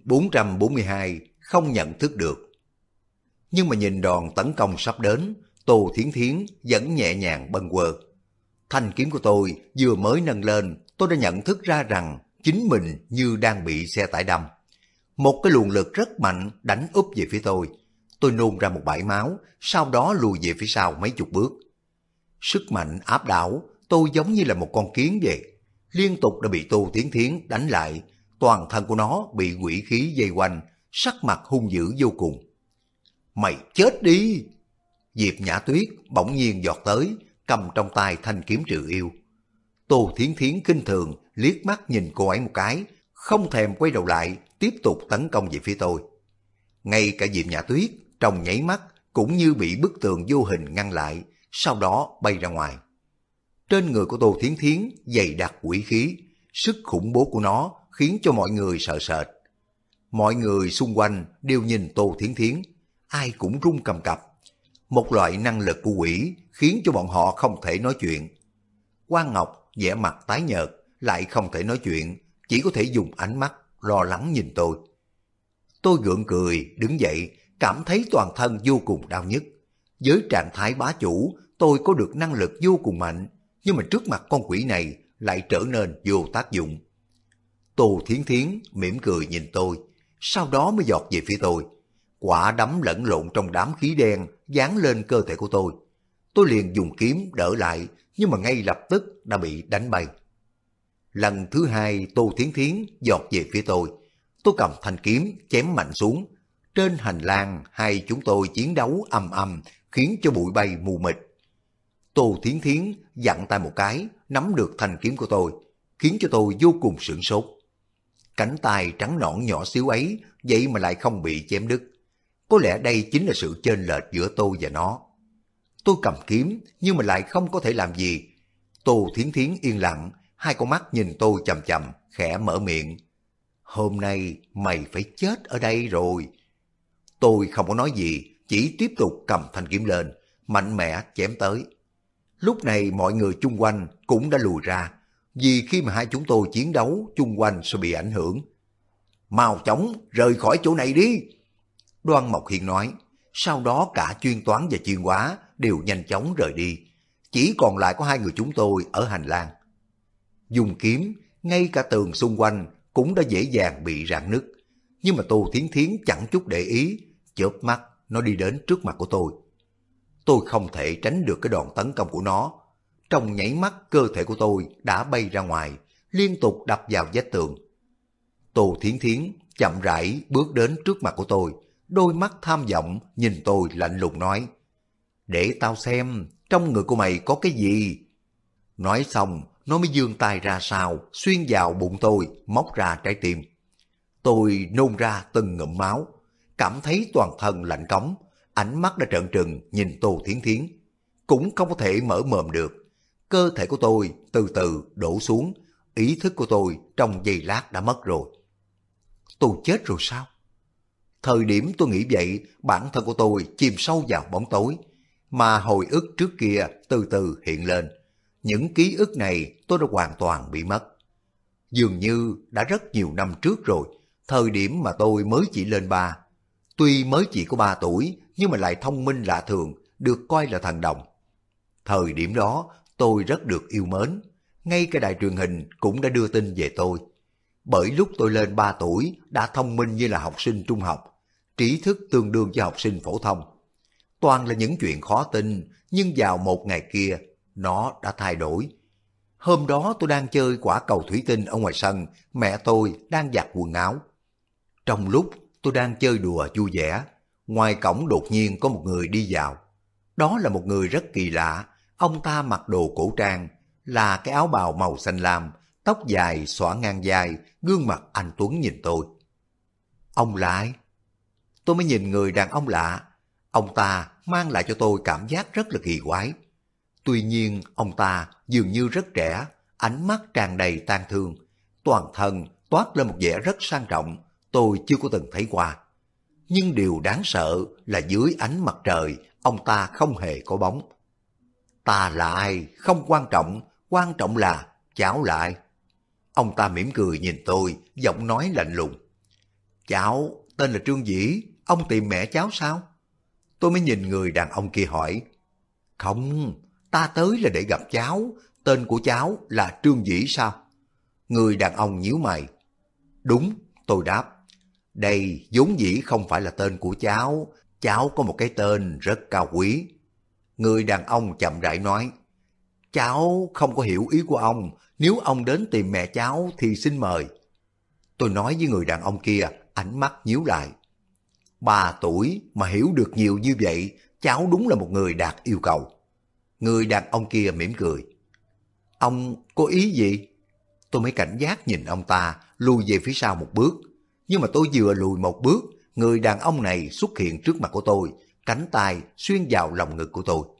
442 không nhận thức được. Nhưng mà nhìn đòn tấn công sắp đến, Tô Thiến Thiến vẫn nhẹ nhàng bâng quơ. Thanh kiếm của tôi vừa mới nâng lên, tôi đã nhận thức ra rằng chính mình như đang bị xe tải đâm. Một cái luồng lực rất mạnh đánh úp về phía tôi. Tôi nôn ra một bãi máu, sau đó lùi về phía sau mấy chục bước. Sức mạnh áp đảo, tôi giống như là một con kiến vậy. Liên tục đã bị Tô Thiến Thiến đánh lại, toàn thân của nó bị quỷ khí dây quanh, sắc mặt hung dữ vô cùng. Mày chết đi! Diệp Nhã Tuyết bỗng nhiên giọt tới, cầm trong tay thanh kiếm trừ yêu. Tô Thiến Thiến kinh thường liếc mắt nhìn cô ấy một cái, không thèm quay đầu lại, tiếp tục tấn công về phía tôi. Ngay cả Diệp Nhã Tuyết trong nháy mắt cũng như bị bức tường vô hình ngăn lại, sau đó bay ra ngoài. Trên người của Tô Thiến Thiến dày đặc quỷ khí, sức khủng bố của nó khiến cho mọi người sợ sệt. Mọi người xung quanh đều nhìn Tô Thiến Thiến, ai cũng run cầm cập. Một loại năng lực của quỷ khiến cho bọn họ không thể nói chuyện. Quan Ngọc vẻ mặt tái nhợt, lại không thể nói chuyện, chỉ có thể dùng ánh mắt lo lắng nhìn tôi. Tôi gượng cười, đứng dậy, cảm thấy toàn thân vô cùng đau nhức. Với trạng thái bá chủ, tôi có được năng lực vô cùng mạnh, nhưng mà trước mặt con quỷ này lại trở nên vô tác dụng. Tô Thiến Thiến mỉm cười nhìn tôi, sau đó mới giọt về phía tôi. Quả đấm lẫn lộn trong đám khí đen dán lên cơ thể của tôi. Tôi liền dùng kiếm đỡ lại, nhưng mà ngay lập tức đã bị đánh bay. Lần thứ hai Tô Thiến Thiến giọt về phía tôi cầm thanh kiếm chém mạnh xuống. Trên hành lang hai chúng tôi chiến đấu ầm ầm, khiến cho bụi bay mù mịt. Tô Thiến Thiến dặn tay một cái, nắm được thanh kiếm của tôi, khiến cho tôi vô cùng sửng sốt. Cánh tay trắng nõn nhỏ xíu ấy, vậy mà lại không bị chém đứt. Có lẽ đây chính là sự chênh lệch giữa tôi và nó. Tôi cầm kiếm nhưng mà lại không có thể làm gì. Tô Thiến Thiến yên lặng, hai con mắt nhìn tôi chằm chằm, khẽ mở miệng. Hôm nay mày phải chết ở đây rồi. Tôi không có nói gì, chỉ tiếp tục cầm thanh kiếm lên, mạnh mẽ chém tới. Lúc này mọi người chung quanh cũng đã lùi ra, vì khi mà hai chúng tôi chiến đấu chung quanh sẽ bị ảnh hưởng. Mau chóng rời khỏi chỗ này đi! Đoan Mộc Hiên nói, sau đó cả chuyên toán và chuyên hóa đều nhanh chóng rời đi. Chỉ còn lại có hai người chúng tôi ở hành lang. Dùng kiếm, ngay cả tường xung quanh cũng đã dễ dàng bị rạn nứt. Nhưng mà Tô Thiến Thiến chẳng chút để ý, chớp mắt nó đi đến trước mặt của tôi. Tôi không thể tránh được cái đòn tấn công của nó. Trong nháy mắt cơ thể của tôi đã bay ra ngoài, liên tục đập vào vách tường. Tô Thiến Thiến chậm rãi bước đến trước mặt của tôi, đôi mắt tham vọng nhìn tôi lạnh lùng nói, để tao xem trong người của mày có cái gì. Nói xong nó mới giương tay ra sau, xuyên vào bụng tôi, móc ra trái tim. Tôi nôn ra từng ngụm máu. cảm thấy toàn thân lạnh cống, ánh mắt đã trợn trừng nhìn Tô Thiến Thiến. Cũng không có thể mở mồm được. Cơ thể của tôi từ từ đổ xuống, ý thức của tôi trong giây lát đã mất rồi. Tôi chết rồi sao? Thời điểm tôi nghĩ vậy, bản thân của tôi chìm sâu vào bóng tối, mà hồi ức trước kia từ từ hiện lên. Những ký ức này tôi đã hoàn toàn bị mất. Dường như đã rất nhiều năm trước rồi, thời điểm mà tôi mới chỉ lên 3. Tuy mới chỉ có 3 tuổi, nhưng mà lại thông minh lạ thường, được coi là thần đồng. Thời điểm đó, tôi rất được yêu mến. Ngay cả đài truyền hình cũng đã đưa tin về tôi. Bởi lúc tôi lên 3 tuổi, đã thông minh như là học sinh trung học, trí thức tương đương với học sinh phổ thông. Toàn là những chuyện khó tin, nhưng vào một ngày kia, nó đã thay đổi. Hôm đó tôi đang chơi quả cầu thủy tinh ở ngoài sân, mẹ tôi đang giặt quần áo. Trong lúc tôi đang chơi đùa vui vẻ, ngoài cổng đột nhiên có một người đi vào. Đó là một người rất kỳ lạ, ông ta mặc đồ cổ trang, là cái áo bào màu xanh lam, tóc dài xõa ngang vai, gương mặt anh tuấn nhìn tôi. Ông là ai? Tôi mới nhìn người đàn ông lạ, ông ta mang lại cho tôi cảm giác rất là kỳ quái. Tuy nhiên ông ta dường như rất trẻ, ánh mắt tràn đầy tang thương, toàn thân toát lên một vẻ rất sang trọng, tôi chưa có từng thấy qua. Nhưng điều đáng sợ là dưới ánh mặt trời, ông ta không hề có bóng. Ta là ai không quan trọng là cháu là ai? Ông ta mỉm cười nhìn tôi, giọng nói lạnh lùng. Cháu tên là Trương Dĩ, ông tìm mẹ cháu sao? Tôi mới nhìn người đàn ông kia hỏi. Không, ta tới là để gặp cháu, tên của cháu là Trương Dĩ sao? Người đàn ông nhíu mày. Đúng, tôi đáp. Đây vốn dĩ không phải là tên của cháu có một cái tên rất cao quý. Người đàn ông chậm rãi nói. Cháu không có hiểu ý của ông, nếu ông đến tìm mẹ cháu thì xin mời. Tôi nói với người đàn ông kia, ánh mắt nhíu lại. 3 tuổi mà hiểu được nhiều như vậy, cháu đúng là một người đạt yêu cầu. Người đàn ông kia mỉm cười. Ông có ý gì? Tôi mới cảnh giác nhìn ông ta, lùi về phía sau một bước. Nhưng mà tôi vừa lùi một bước, người đàn ông này xuất hiện trước mặt của tôi, cánh tay xuyên vào lòng ngực của tôi.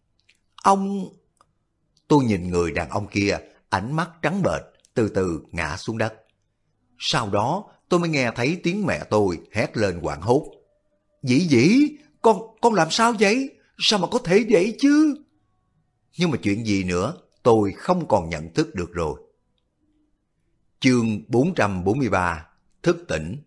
Ông... Tôi nhìn người đàn ông kia, ánh mắt trắng bệch, từ từ ngã xuống đất. Sau đó tôi mới nghe thấy tiếng mẹ tôi hét lên hoảng hốt. Dĩ Dĩ, con làm sao vậy? Sao mà có thể vậy chứ? Nhưng mà chuyện gì nữa, tôi không còn nhận thức được rồi. Chương 443, thức tỉnh.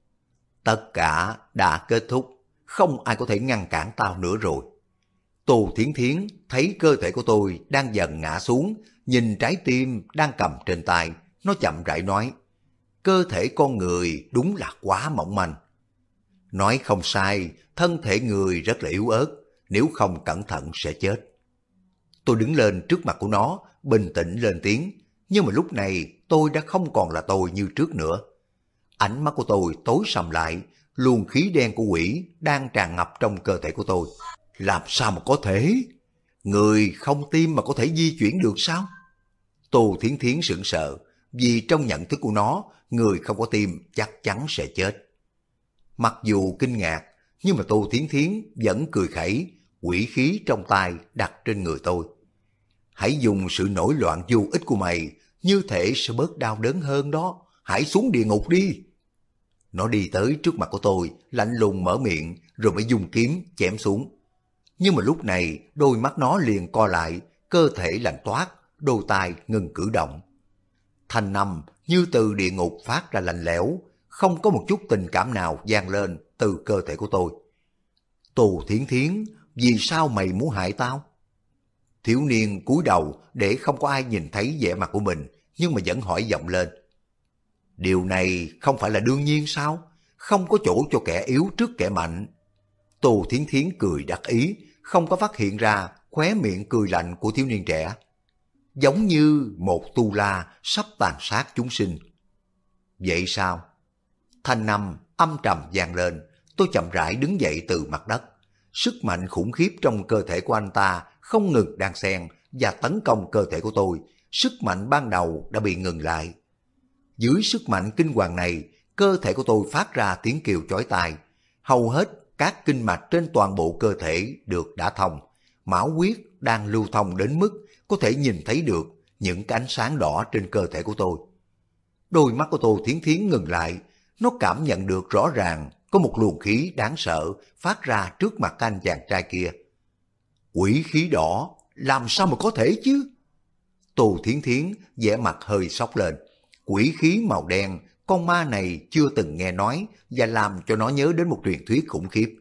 Tất cả đã kết thúc, không ai có thể ngăn cản tao nữa rồi. Tô Thiến Thiến thấy cơ thể của tôi đang dần ngã xuống, nhìn trái tim đang cầm trên tay, nó chậm rãi nói. Cơ thể con người đúng là quá mỏng manh. Nói không sai, thân thể người rất là yếu ớt, nếu không cẩn thận sẽ chết. Tôi đứng lên trước mặt của nó, bình tĩnh lên tiếng, nhưng mà lúc này tôi đã không còn là tôi như trước nữa. Ánh mắt của tôi tối sầm lại, luồng khí đen của quỷ đang tràn ngập trong cơ thể của tôi. Làm sao mà có thể? Người không tim mà có thể di chuyển được sao? Tô Thiến Thiến sững sờ, vì trong nhận thức của nó, người không có tim chắc chắn sẽ chết. Mặc dù kinh ngạc, nhưng mà Tô Thiến Thiến vẫn cười khẩy, quỷ khí trong tay đặt trên người tôi. Hãy dùng sự nổi loạn vô ích của mày, như thể sẽ bớt đau đớn hơn đó, hãy xuống địa ngục đi. Nó đi tới trước mặt của tôi, lạnh lùng mở miệng, rồi mới dùng kiếm chém xuống. Nhưng mà lúc này, đôi mắt nó liền co lại, cơ thể lạnh toát, đôi tai ngừng cử động. Thanh âm như từ địa ngục phát ra lạnh lẽo, không có một chút tình cảm nào vang lên từ cơ thể của tôi. Tô Thiến Thiến, vì sao mày muốn hại tao? Thiếu niên cúi đầu để không có ai nhìn thấy vẻ mặt của mình, nhưng mà vẫn hỏi giọng lên. Điều này không phải là đương nhiên sao? Không có chỗ cho kẻ yếu trước kẻ mạnh. Tô Thiến Thiến cười đắc ý, không có phát hiện ra khóe miệng cười lạnh của thiếu niên trẻ. Giống như một tu la sắp tàn sát chúng sinh. Vậy sao? Thanh âm âm trầm vang lên, tôi chậm rãi đứng dậy từ mặt đất. Sức mạnh khủng khiếp trong cơ thể của anh ta không ngừng đan xen và tấn công cơ thể của tôi. Sức mạnh ban đầu đã bị ngừng lại. Dưới sức mạnh kinh hoàng này, cơ thể của tôi phát ra tiếng kêu chói tai. hầu hết các kinh mạch trên toàn bộ cơ thể được đả thông, máu huyết đang lưu thông đến mức có thể nhìn thấy được những cái ánh sáng đỏ trên cơ thể của tôi. Đôi mắt của Tô Thiến Thiến ngừng lại, nó cảm nhận được rõ ràng có một luồng khí đáng sợ phát ra trước mặt anh chàng trai kia. Quỷ khí đỏ, làm sao mà có thể chứ? Tô Thiến Thiến vẻ mặt hơi sốc lên. Quỷ khí màu đen, con ma này chưa từng nghe nói và làm cho nó nhớ đến một truyền thuyết khủng khiếp.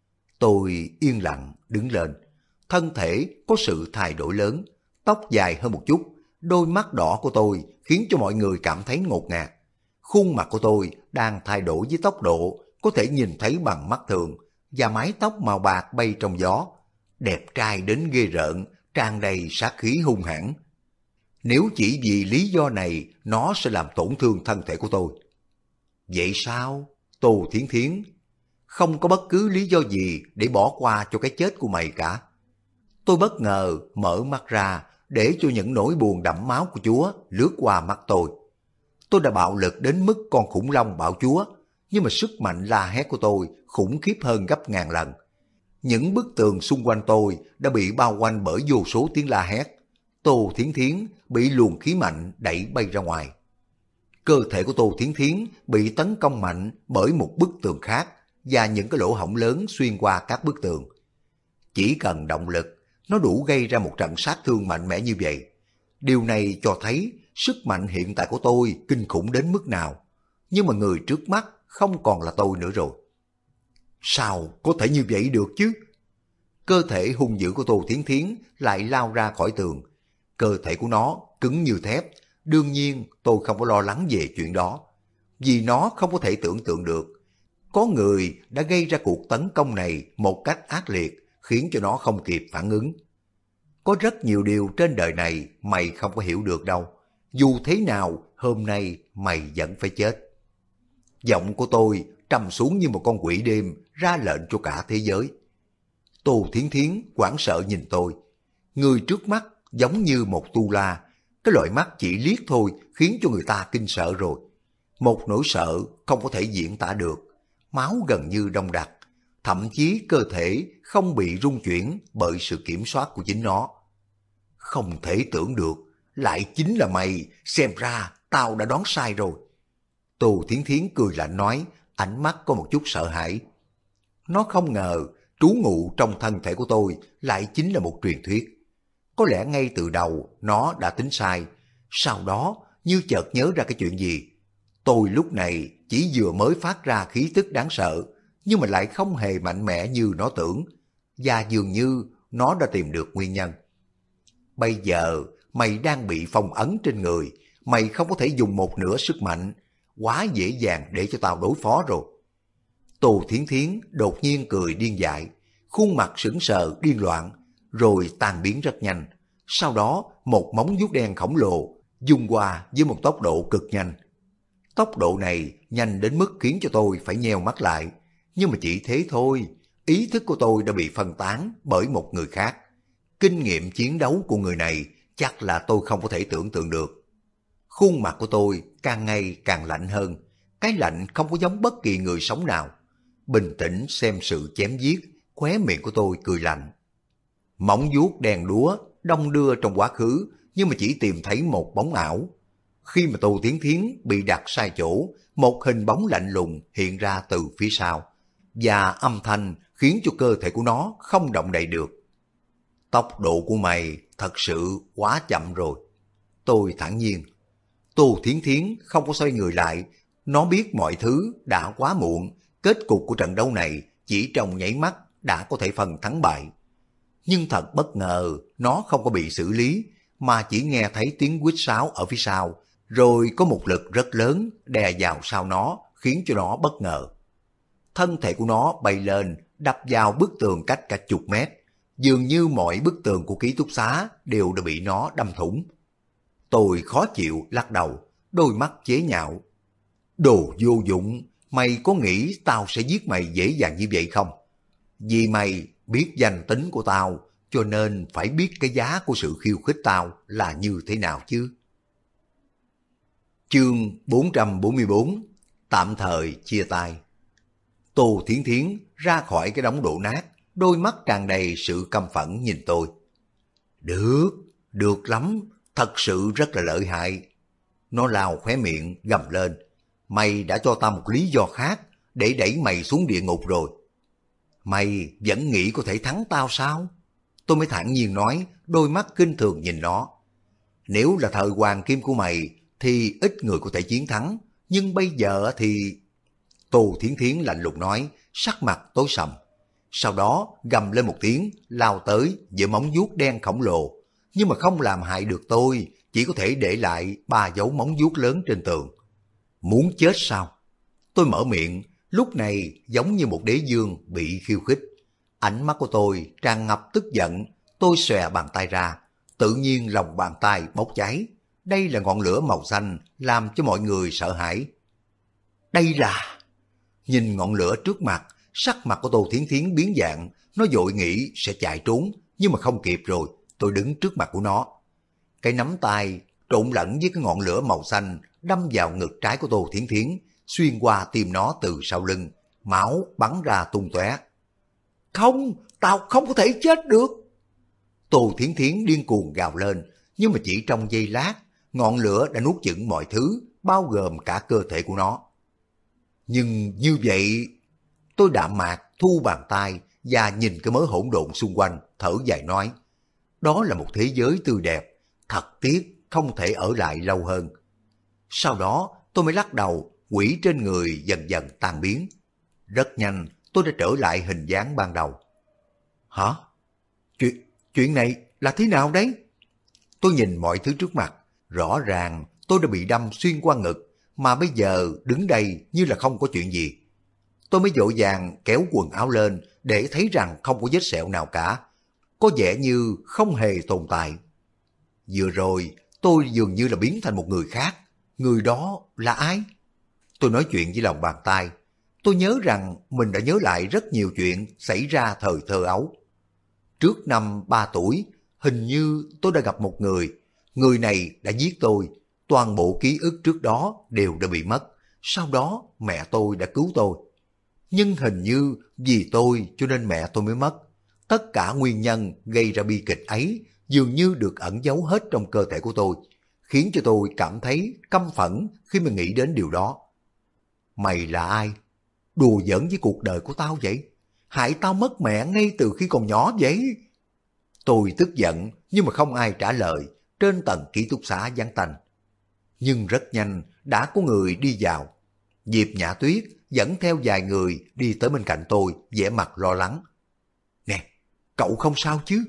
Tôi yên lặng đứng lên, thân thể có sự thay đổi lớn, tóc dài hơn một chút, đôi mắt đỏ của tôi khiến cho mọi người cảm thấy ngột ngạt. Khuôn mặt của tôi đang thay đổi với tốc độ có thể nhìn thấy bằng mắt thường, và mái tóc màu bạc bay trong gió, đẹp trai đến ghê rợn, tràn đầy sát khí hung hãn. Nếu chỉ vì lý do này nó sẽ làm tổn thương thân thể của tôi. Vậy sao? Tô Thiến Thiến, không có bất cứ lý do gì để bỏ qua cho cái chết của mày cả. Tôi bất ngờ mở mắt ra để cho những nỗi buồn đẫm máu của Chúa lướt qua mắt tôi. Tôi đã bạo lực đến mức con khủng long bạo chúa, nhưng mà sức mạnh la hét của tôi khủng khiếp hơn gấp ngàn lần. Những bức tường xung quanh tôi đã bị bao quanh bởi vô số tiếng la hét. Tô Thiến Thiến bị luồng khí mạnh đẩy bay ra ngoài. Cơ thể của Tô Thiến Thiến bị tấn công mạnh bởi một bức tường khác và những cái lỗ hổng lớn xuyên qua các bức tường. Chỉ cần động lực, nó đủ gây ra một trận sát thương mạnh mẽ như vậy. Điều này cho thấy sức mạnh hiện tại của tôi kinh khủng đến mức nào. Nhưng mà người trước mắt không còn là tôi nữa rồi. Sao có thể như vậy được chứ? Cơ thể hung dữ của Tô Thiến Thiến lại lao ra khỏi tường. Cơ thể của nó cứng như thép. Đương nhiên tôi không có lo lắng về chuyện đó, vì nó không có thể tưởng tượng được. Có người đã gây ra cuộc tấn công này một cách ác liệt, khiến cho nó không kịp phản ứng. Có rất nhiều điều trên đời này mày không có hiểu được đâu. Dù thế nào, hôm nay mày vẫn phải chết. Giọng của tôi trầm xuống như một con quỷ đêm, ra lệnh cho cả thế giới. Tô Thiến Thiến hoảng sợ nhìn tôi. Người trước mắt giống như một tu la. Cái loại mắt chỉ liếc thôi khiến cho người ta kinh sợ rồi. Một nỗi sợ không có thể diễn tả được. Máu gần như đông đặc. Thậm chí cơ thể không bị rung chuyển bởi sự kiểm soát của chính nó. Không thể tưởng được, lại chính là mày, xem ra tao đã đoán sai rồi. Tô Thiến Thiến cười lạnh nói, ánh mắt có một chút sợ hãi. Nó không ngờ trú ngụ trong thân thể của tôi lại chính là một truyền thuyết. Có lẽ ngay từ đầu nó đã tính sai, sau đó như chợt nhớ ra cái chuyện gì. Tôi lúc này chỉ vừa mới phát ra khí tức đáng sợ, nhưng mà lại không hề mạnh mẽ như nó tưởng, và dường như nó đã tìm được nguyên nhân. Bây giờ mày đang bị phong ấn trên người, mày không có thể dùng một nửa sức mạnh, quá dễ dàng để cho tao đối phó rồi. Tô Thiến Thiến đột nhiên cười điên dại, khuôn mặt sững sờ điên loạn, rồi tan biến rất nhanh. Sau đó một móng vuốt đen khổng lồ dung qua với một tốc độ cực nhanh. Tốc độ này nhanh đến mức khiến cho tôi phải nheo mắt lại, nhưng mà chỉ thế thôi, ý thức của tôi đã bị phân tán bởi một người khác. Kinh nghiệm chiến đấu của người này chắc là tôi không có thể tưởng tượng được. Khuôn mặt của tôi càng ngày càng lạnh hơn, cái lạnh không có giống bất kỳ người sống nào. Bình tĩnh xem sự chém giết, khóe miệng của tôi cười lạnh. Móng vuốt đèn đúa đong đưa trong quá khứ, nhưng mà chỉ tìm thấy một bóng ảo. Khi mà Tô Thiến Thiến bị đặt sai chỗ, một hình bóng lạnh lùng hiện ra từ phía sau, và âm thanh khiến cho cơ thể của nó không động đậy được. Tốc độ của mày thật sự quá chậm rồi. Tôi thản nhiên. Tô Thiến Thiến không có xoay người lại, nó biết mọi thứ đã quá muộn, kết cục của trận đấu này chỉ trong nháy mắt đã có thể phân thắng bại. Nhưng thật bất ngờ, nó không có bị xử lý, mà chỉ nghe thấy tiếng huýt sáo ở phía sau, rồi có một lực rất lớn đè vào sau nó, khiến cho nó bất ngờ. Thân thể của nó bay lên, đập vào bức tường cách cả chục mét, dường như mọi bức tường của ký túc xá đều đã bị nó đâm thủng. Tôi khó chịu lắc đầu, đôi mắt chế nhạo. Đồ vô dụng, mày có nghĩ tao sẽ giết mày dễ dàng như vậy không? Vì mày biết danh tính của tao, cho nên phải biết cái giá của sự khiêu khích tao là như thế nào chứ. Chương 444, tạm thời chia tay. Tô Thiến Thiến ra khỏi cái đống đổ nát, đôi mắt tràn đầy sự căm phẫn nhìn tôi. Được, được lắm, thật sự rất là lợi hại. Nó lao khóe miệng gầm lên. Mày đã cho tao một lý do khác để đẩy mày xuống địa ngục rồi. Mày vẫn nghĩ có thể thắng tao sao? Tôi mới thản nhiên nói, đôi mắt khinh thường nhìn nó. Nếu là thời hoàng kim của mày thì ít người có thể chiến thắng, nhưng bây giờ thì... Tô Thiến Thiến lạnh lùng nói, sắc mặt tối sầm. Sau đó gầm lên một tiếng, lao tới với móng vuốt đen khổng lồ, nhưng mà không làm hại được tôi, chỉ có thể để lại 3 dấu móng vuốt lớn trên tường. Muốn chết sao? Tôi mở miệng, lúc này giống như một đế vương bị khiêu khích. Ánh mắt của tôi tràn ngập tức giận, tôi xòe bàn tay ra, tự nhiên lòng bàn tay bốc cháy. Đây là ngọn lửa màu xanh làm cho mọi người sợ hãi. Đây là... Nhìn ngọn lửa trước mặt, sắc mặt của Tô Thiến Thiến biến dạng, nó vội nghĩ sẽ chạy trốn, nhưng mà không kịp rồi, tôi đứng trước mặt của nó. Cái nắm tay trộn lẫn với cái ngọn lửa màu xanh đâm vào ngực trái của Tô Thiến Thiến, xuyên qua tim nó từ sau lưng, máu bắn ra tung tóe. Không, tao không có thể chết được. Tô Thiến Thiến điên cuồng gào lên, nhưng mà chỉ trong giây lát, ngọn lửa đã nuốt chửng mọi thứ, bao gồm cả cơ thể của nó. Nhưng như vậy... Tôi đạm mạc thu bàn tay và nhìn cái mớ hỗn độn xung quanh, thở dài nói. Đó là một thế giới tươi đẹp, thật tiếc không thể ở lại lâu hơn. Sau đó tôi mới lắc đầu, quỷ trên người dần dần tan biến. Rất nhanh tôi đã trở lại hình dáng ban đầu. Hả? Chuyện này là thế nào đấy? Tôi nhìn mọi thứ trước mặt, rõ ràng tôi đã bị đâm xuyên qua ngực, mà bây giờ đứng đây như là không có chuyện gì. Tôi mới vội vàng kéo quần áo lên để thấy rằng không có vết sẹo nào cả, có vẻ như không hề tồn tại. Vừa rồi tôi dường như là biến thành một người khác. Người đó là ai? Tôi nói chuyện với lòng bàn tay. Tôi nhớ rằng mình đã nhớ lại rất nhiều chuyện xảy ra thời thơ ấu. Trước năm 3 tuổi, hình như tôi đã gặp một người. Người này đã giết tôi. Toàn bộ ký ức trước đó đều đã bị mất. Sau đó mẹ tôi đã cứu tôi. Nhưng hình như vì tôi cho nên mẹ tôi mới mất. Tất cả nguyên nhân gây ra bi kịch ấy dường như được ẩn giấu hết trong cơ thể của tôi, khiến cho tôi cảm thấy căm phẫn khi mà nghĩ đến điều đó. Mày là ai? Đùa giỡn với cuộc đời của tao vậy? Hại tao mất mẹ ngay từ khi còn nhỏ vậy? Tôi tức giận nhưng mà không ai trả lời. Trên tầng ký túc xá vắng tanh. Nhưng rất nhanh đã có người đi vào. Diệp Nhã Tuyết dẫn theo vài người đi tới bên cạnh tôi, vẻ mặt lo lắng. Nè, cậu không sao chứ?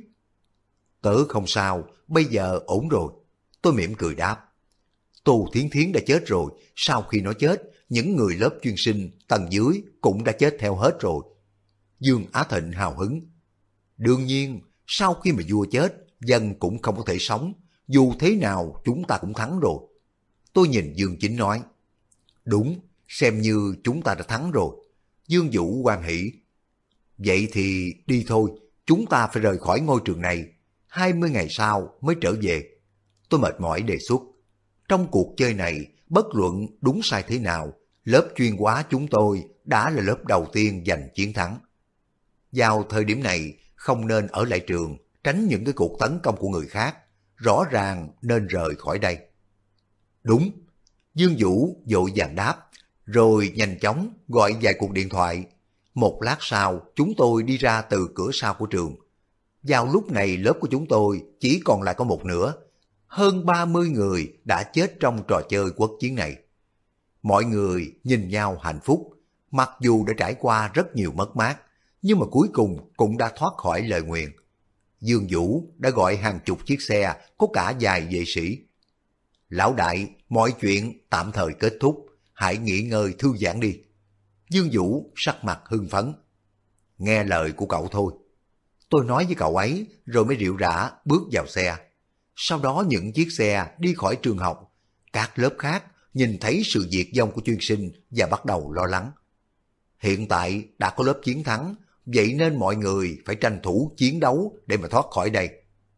Tớ không sao, bây giờ ổn rồi. Tôi mỉm cười đáp. Tô Thiến Thiến đã chết rồi, sau khi nó chết, những người lớp chuyên sinh tầng dưới cũng đã chết theo hết rồi. Dương Á Thịnh hào hứng. Đương nhiên, sau khi mà vua chết, dân cũng không có thể sống, dù thế nào chúng ta cũng thắng rồi. Tôi nhìn Dương Chính nói. Đúng, xem như chúng ta đã thắng rồi. Dương Vũ hoan hỉ. Vậy thì đi thôi, chúng ta phải rời khỏi ngôi trường này. 20 ngày sau mới trở về. Tôi mệt mỏi đề xuất. Trong cuộc chơi này, bất luận đúng sai thế nào, lớp chuyên hóa chúng tôi đã là lớp đầu tiên giành chiến thắng. Vào thời điểm này, không nên ở lại trường, tránh những cái cuộc tấn công của người khác. Rõ ràng nên rời khỏi đây. Đúng. Dương Vũ vội vàng đáp, rồi nhanh chóng gọi vài cuộc điện thoại. Một lát sau, chúng tôi đi ra từ cửa sau của trường. Vào lúc này lớp của chúng tôi chỉ còn lại có một nửa. Hơn 30 người đã chết trong trò chơi quốc chiến này. Mọi người nhìn nhau hạnh phúc, mặc dù đã trải qua rất nhiều mất mát, nhưng mà cuối cùng cũng đã thoát khỏi lời nguyền. Dương Vũ đã gọi hàng chục chiếc xe, có cả vài vệ sĩ. Lão đại, mọi chuyện tạm thời kết thúc, hãy nghỉ ngơi thư giãn đi. Dương Vũ sắc mặt hưng phấn. Nghe lời của cậu thôi. Tôi nói với cậu ấy rồi mới rệu rã bước vào xe. Sau đó những chiếc xe đi khỏi trường học. Các lớp khác nhìn thấy sự diệt vong của chuyên sinh và bắt đầu lo lắng. Hiện tại đã có lớp chiến thắng, vậy nên mọi người phải tranh thủ chiến đấu để mà thoát khỏi đây.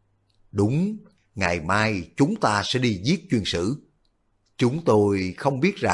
Đúng, ngày mai chúng ta sẽ đi giết chuyên sử. Chúng tôi không biết rằng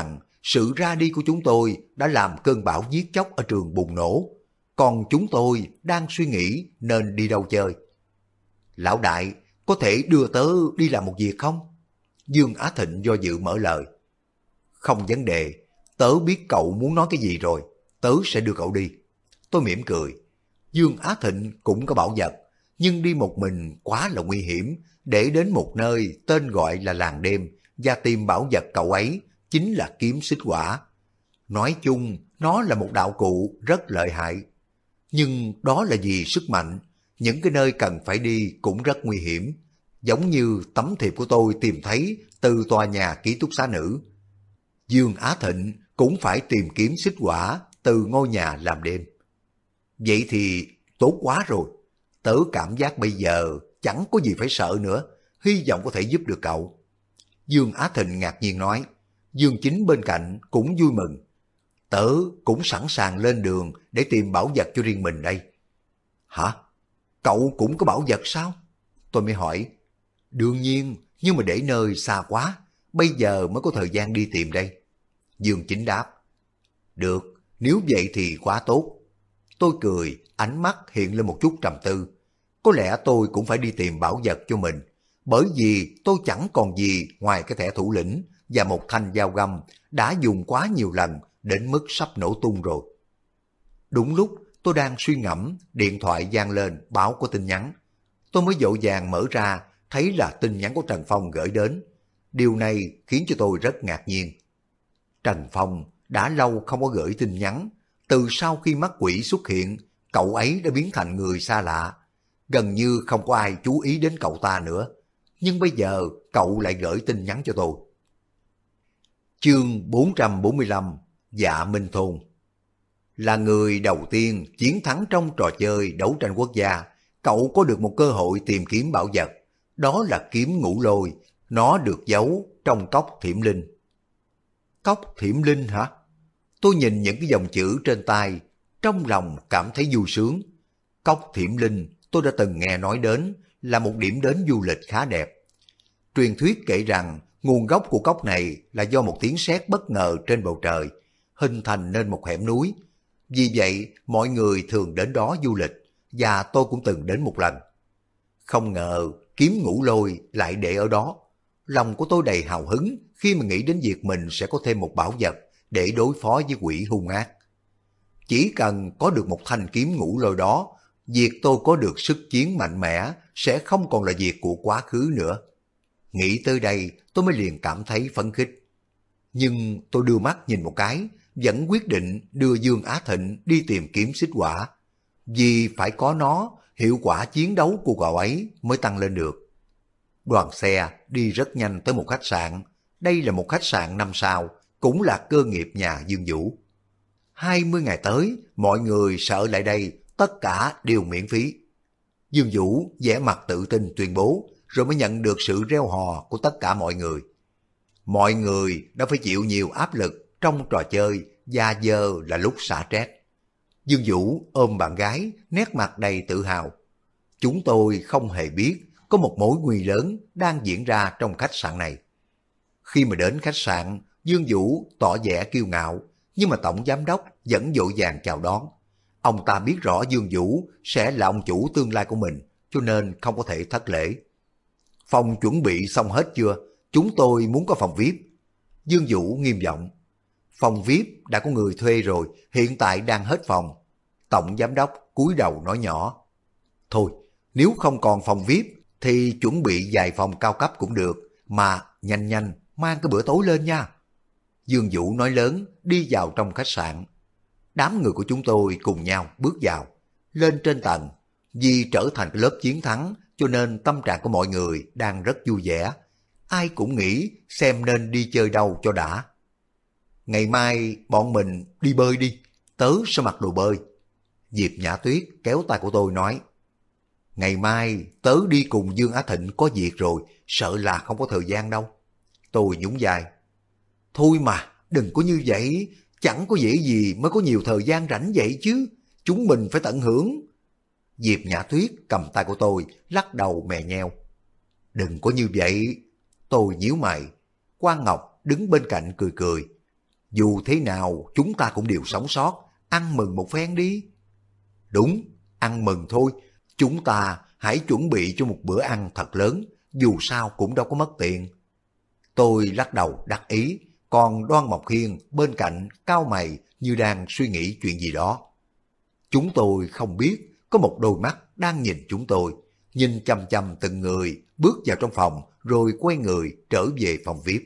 Sự ra đi của chúng tôi đã làm cơn bão giết chóc ở trường bùng nổ, còn chúng tôi đang suy nghĩ nên đi đâu chơi. Lão đại, có thể đưa tớ đi làm một việc không? Dương Á Thịnh do dự mở lời. Không vấn đề, tớ biết cậu muốn nói cái gì rồi, tớ sẽ đưa cậu đi. Tôi mỉm cười. Dương Á Thịnh cũng có bảo vật, nhưng đi một mình quá là nguy hiểm, để đến một nơi tên gọi là làng đêm và tìm bảo vật cậu ấy chính là kiếm xích hỏa. Nói chung, nó là một đạo cụ rất lợi hại. Nhưng đó là vì sức mạnh, những cái nơi cần phải đi cũng rất nguy hiểm. Giống như tấm thiệp của tôi tìm thấy từ tòa nhà ký túc xá nữ. Dương Á Thịnh cũng phải tìm kiếm xích hỏa từ ngôi nhà làm đêm. Vậy thì tốt quá rồi. Tớ cảm giác bây giờ chẳng có gì phải sợ nữa, hy vọng có thể giúp được cậu. Dương Á Thịnh ngạc nhiên nói. Dương Chính bên cạnh cũng vui mừng. Tớ cũng sẵn sàng lên đường để tìm bảo vật cho riêng mình đây. Hả? Cậu cũng có bảo vật sao? Tôi mới hỏi. Đương nhiên, nhưng mà để nơi xa quá, bây giờ mới có thời gian đi tìm đây. Dương Chính đáp. Được, nếu vậy thì quá tốt. Tôi cười, ánh mắt hiện lên một chút trầm tư. Có lẽ tôi cũng phải đi tìm bảo vật cho mình, bởi vì tôi chẳng còn gì ngoài cái thẻ thủ lĩnh và một thanh dao găm đã dùng quá nhiều lần đến mức sắp nổ tung rồi. Đúng lúc tôi đang suy ngẫm, điện thoại vang lên báo có tin nhắn. Tôi mới vội vàng mở ra, thấy là tin nhắn của Trần Phong gửi đến. Điều này khiến cho tôi rất ngạc nhiên. Trần Phong đã lâu không có gửi tin nhắn. Từ sau khi mắt quỷ xuất hiện, cậu ấy đã biến thành người xa lạ. Gần như không có ai chú ý đến cậu ta nữa. Nhưng bây giờ cậu lại gửi tin nhắn cho tôi. Chương 445 Dạ Minh Thôn. Là người đầu tiên chiến thắng trong trò chơi đấu tranh quốc gia, cậu có được một cơ hội tìm kiếm bảo vật. Đó là kiếm ngũ lôi, nó được giấu trong cốc thiểm linh. Cốc thiểm linh hả? Tôi nhìn những cái dòng chữ trên tay, trong lòng cảm thấy vui sướng. Cốc thiểm linh tôi đã từng nghe nói đến, là một điểm đến du lịch khá đẹp. Truyền thuyết kể rằng nguồn gốc của cốc này là do một tiếng sét bất ngờ trên bầu trời, hình thành nên một hẻm núi. Vì vậy mọi người thường đến đó du lịch, và tôi cũng từng đến một lần. Không ngờ kiếm ngũ lôi lại để ở đó. Lòng của tôi đầy hào hứng khi mà nghĩ đến việc mình sẽ có thêm một bảo vật để đối phó với quỷ hung ác. Chỉ cần có được một thanh kiếm ngũ lôi đó, việc tôi có được sức chiến mạnh mẽ sẽ không còn là việc của quá khứ nữa. Nghĩ tới đây tôi mới liền cảm thấy phấn khích. Nhưng tôi đưa mắt nhìn một cái, vẫn quyết định đưa Dương Á Thịnh đi tìm kiếm xích hỏa. Vì phải có nó, hiệu quả chiến đấu của cậu ấy mới tăng lên được. Đoàn xe đi rất nhanh tới một khách sạn. Đây là một khách sạn 5 sao, cũng là cơ nghiệp nhà Dương Vũ. 20 ngày tới, mọi người sợ lại đây, tất cả đều miễn phí. Dương Vũ vẻ mặt tự tin tuyên bố, rồi mới nhận được sự reo hò của tất cả mọi người. Mọi người đã phải chịu nhiều áp lực trong trò chơi, và giờ là lúc xả stress. Dương Vũ ôm bạn gái, nét mặt đầy tự hào. Chúng tôi không hề biết có một mối nguy lớn đang diễn ra trong khách sạn này. Khi mà đến khách sạn, Dương Vũ tỏ vẻ kiêu ngạo, nhưng mà tổng giám đốc vẫn vội vàng chào đón. Ông ta biết rõ Dương Vũ sẽ là ông chủ tương lai của mình, cho nên không có thể thất lễ. Phòng chuẩn bị xong hết chưa? Chúng tôi muốn có phòng VIP. Dương Vũ nghiêm giọng. Phòng VIP đã có người thuê rồi, hiện tại đang hết phòng. Tổng giám đốc cúi đầu nói nhỏ. Thôi, nếu không còn phòng VIP thì chuẩn bị vài phòng cao cấp cũng được, mà nhanh nhanh mang cái bữa tối lên nha. Dương Vũ nói lớn, đi vào trong khách sạn. Đám người của chúng tôi cùng nhau bước vào, lên trên tầng. Vì trở thành cái lớp chiến thắng, cho nên tâm trạng của mọi người đang rất vui vẻ. Ai cũng nghĩ xem nên đi chơi đâu cho đã. Ngày mai bọn mình đi bơi đi, tớ sẽ mặc đồ bơi. Diệp Nhã Tuyết kéo tay của tôi nói. Ngày mai tớ đi cùng Dương Á Thịnh có việc rồi, sợ là không có thời gian đâu. Tôi nhún vai. Thôi mà, đừng có như vậy, chẳng có dễ gì mới có nhiều thời gian rảnh vậy chứ, chúng mình phải tận hưởng. Diệp Nhã Tuyết cầm tay của tôi, lắc đầu mè nheo. Đừng có như vậy. Tôi nhíu mày. Quang Ngọc đứng bên cạnh cười cười. Dù thế nào chúng ta cũng đều sống sót, ăn mừng một phen đi. Đúng, ăn mừng thôi, chúng ta hãy chuẩn bị cho một bữa ăn thật lớn, dù sao cũng đâu có mất tiền. Tôi lắc đầu đắc ý, còn Đoan Mộc Hiên bên cạnh cau mày như đang suy nghĩ chuyện gì đó. Chúng tôi không biết có một đôi mắt đang nhìn chúng tôi, nhìn chăm chăm từng người bước vào trong phòng rồi quay người trở về phòng VIP.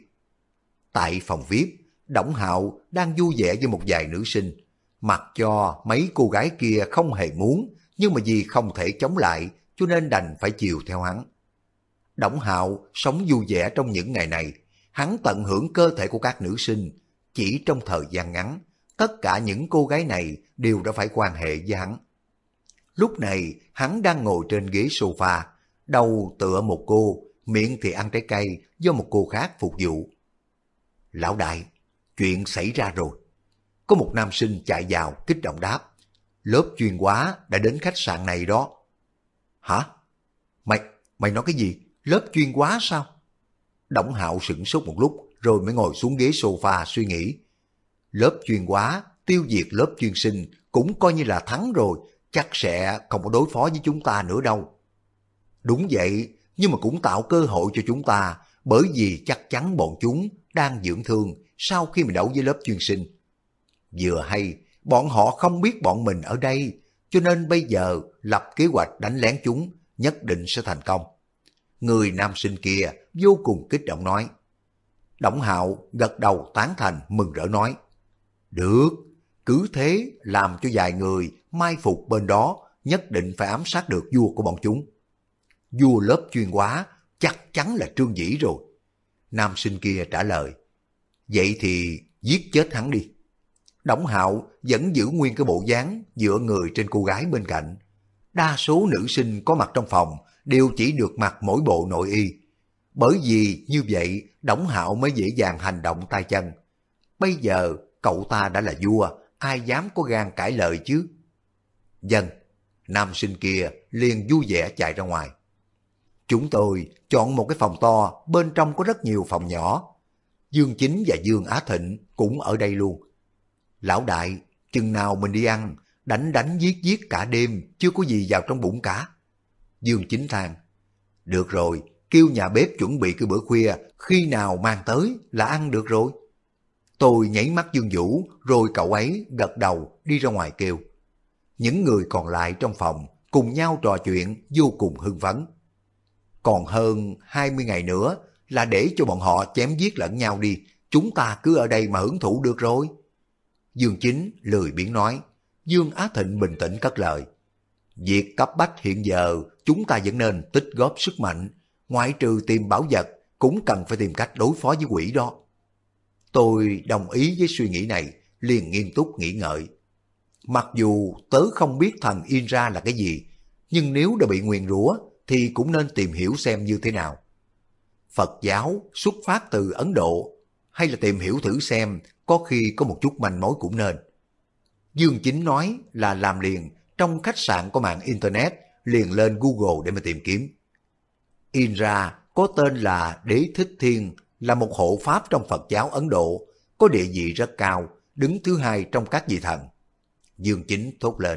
Tại phòng VIP, Đổng Hạo đang vui vẻ với một vài nữ sinh, mặc cho mấy cô gái kia không hề muốn, nhưng mà vì không thể chống lại cho nên đành phải chiều theo hắn. Đổng Hạo sống vui vẻ trong những ngày này, hắn tận hưởng cơ thể của các nữ sinh. Chỉ trong thời gian ngắn, tất cả những cô gái này đều đã phải quan hệ với hắn. Lúc này hắn đang ngồi trên ghế sofa, đầu tựa một cô, miệng thì ăn trái cây do một cô khác phục vụ. Lão đại, chuyện xảy ra rồi. Có một nam sinh chạy vào kích động đáp, lớp chuyên hóa đã đến khách sạn này đó. Hả? Mày nói cái gì? Lớp chuyên hóa sao? Đổng Hạo sửng sốt một lúc rồi mới ngồi xuống ghế sofa suy nghĩ. Lớp chuyên hóa tiêu diệt lớp chuyên sinh cũng coi như là thắng rồi, chắc sẽ không có đối phó với chúng ta nữa đâu. Đúng vậy, nhưng mà cũng tạo cơ hội cho chúng ta, bởi vì chắc chắn bọn chúng đang dưỡng thương sau khi mà đấu với lớp chuyên sinh. Vừa hay, bọn họ không biết bọn mình ở đây, cho nên bây giờ lập kế hoạch đánh lén chúng, nhất định sẽ thành công. Người nam sinh kia vô cùng kích động nói. Đổng Hạo gật đầu tán thành mừng rỡ nói. Được, cứ thế làm cho vài người mai phục bên đó, nhất định phải ám sát được vua của bọn chúng. Vua lớp chuyên hóa chắc chắn là Trương Dĩ rồi. Nam sinh kia trả lời. Vậy thì giết chết hắn đi. Đổng Hạo vẫn giữ nguyên cái bộ dáng dựa người trên cô gái bên cạnh. Đa số nữ sinh có mặt trong phòng đều chỉ được mặc mỗi bộ nội y. Bởi vì như vậy Đổng Hạo mới dễ dàng hành động tay chân. Bây giờ cậu ta đã là vua, ai dám có gan cãi lời chứ? Dân, nam sinh kia liền vui vẻ chạy ra ngoài. Chúng tôi chọn một cái phòng to, bên trong có rất nhiều phòng nhỏ. Dương Chính và Dương Á Thịnh cũng ở đây luôn. Lão đại, chừng nào mình đi ăn, đánh giết cả đêm, chưa có gì vào trong bụng cả. Dương Chính than. Được rồi, kêu nhà bếp chuẩn bị cái bữa khuya, khi nào mang tới là ăn được rồi. Tôi nháy mắt Dương Vũ, rồi cậu ấy gật đầu đi ra ngoài kêu. Những người còn lại trong phòng cùng nhau trò chuyện vô cùng hưng phấn. Còn hơn 20 ngày nữa là để cho bọn họ chém giết lẫn nhau đi, chúng ta cứ ở đây mà hưởng thụ được rồi. Dương Chính lười biếng nói. Dương Á Thịnh bình tĩnh cất lời. Việc cấp bách hiện giờ chúng ta vẫn nên tích góp sức mạnh, ngoại trừ tìm bảo vật cũng cần phải tìm cách đối phó với quỷ đó. Tôi đồng ý với suy nghĩ này, liền nghiêm túc nghĩ ngợi. Mặc dù tớ không biết thần Indra là cái gì, nhưng nếu đã bị nguyền rủa thì cũng nên tìm hiểu xem như thế nào. Phật giáo xuất phát từ Ấn Độ, hay là tìm hiểu thử xem có khi có một chút manh mối cũng nên. Dương Chính nói là làm liền, trong khách sạn có mạng Internet, liền lên Google để mà tìm kiếm. Indra có tên là Đế Thích Thiên, là một hộ pháp trong Phật giáo Ấn Độ, có địa vị rất cao, đứng thứ hai trong các vị thần. Dương Chính thốt lên.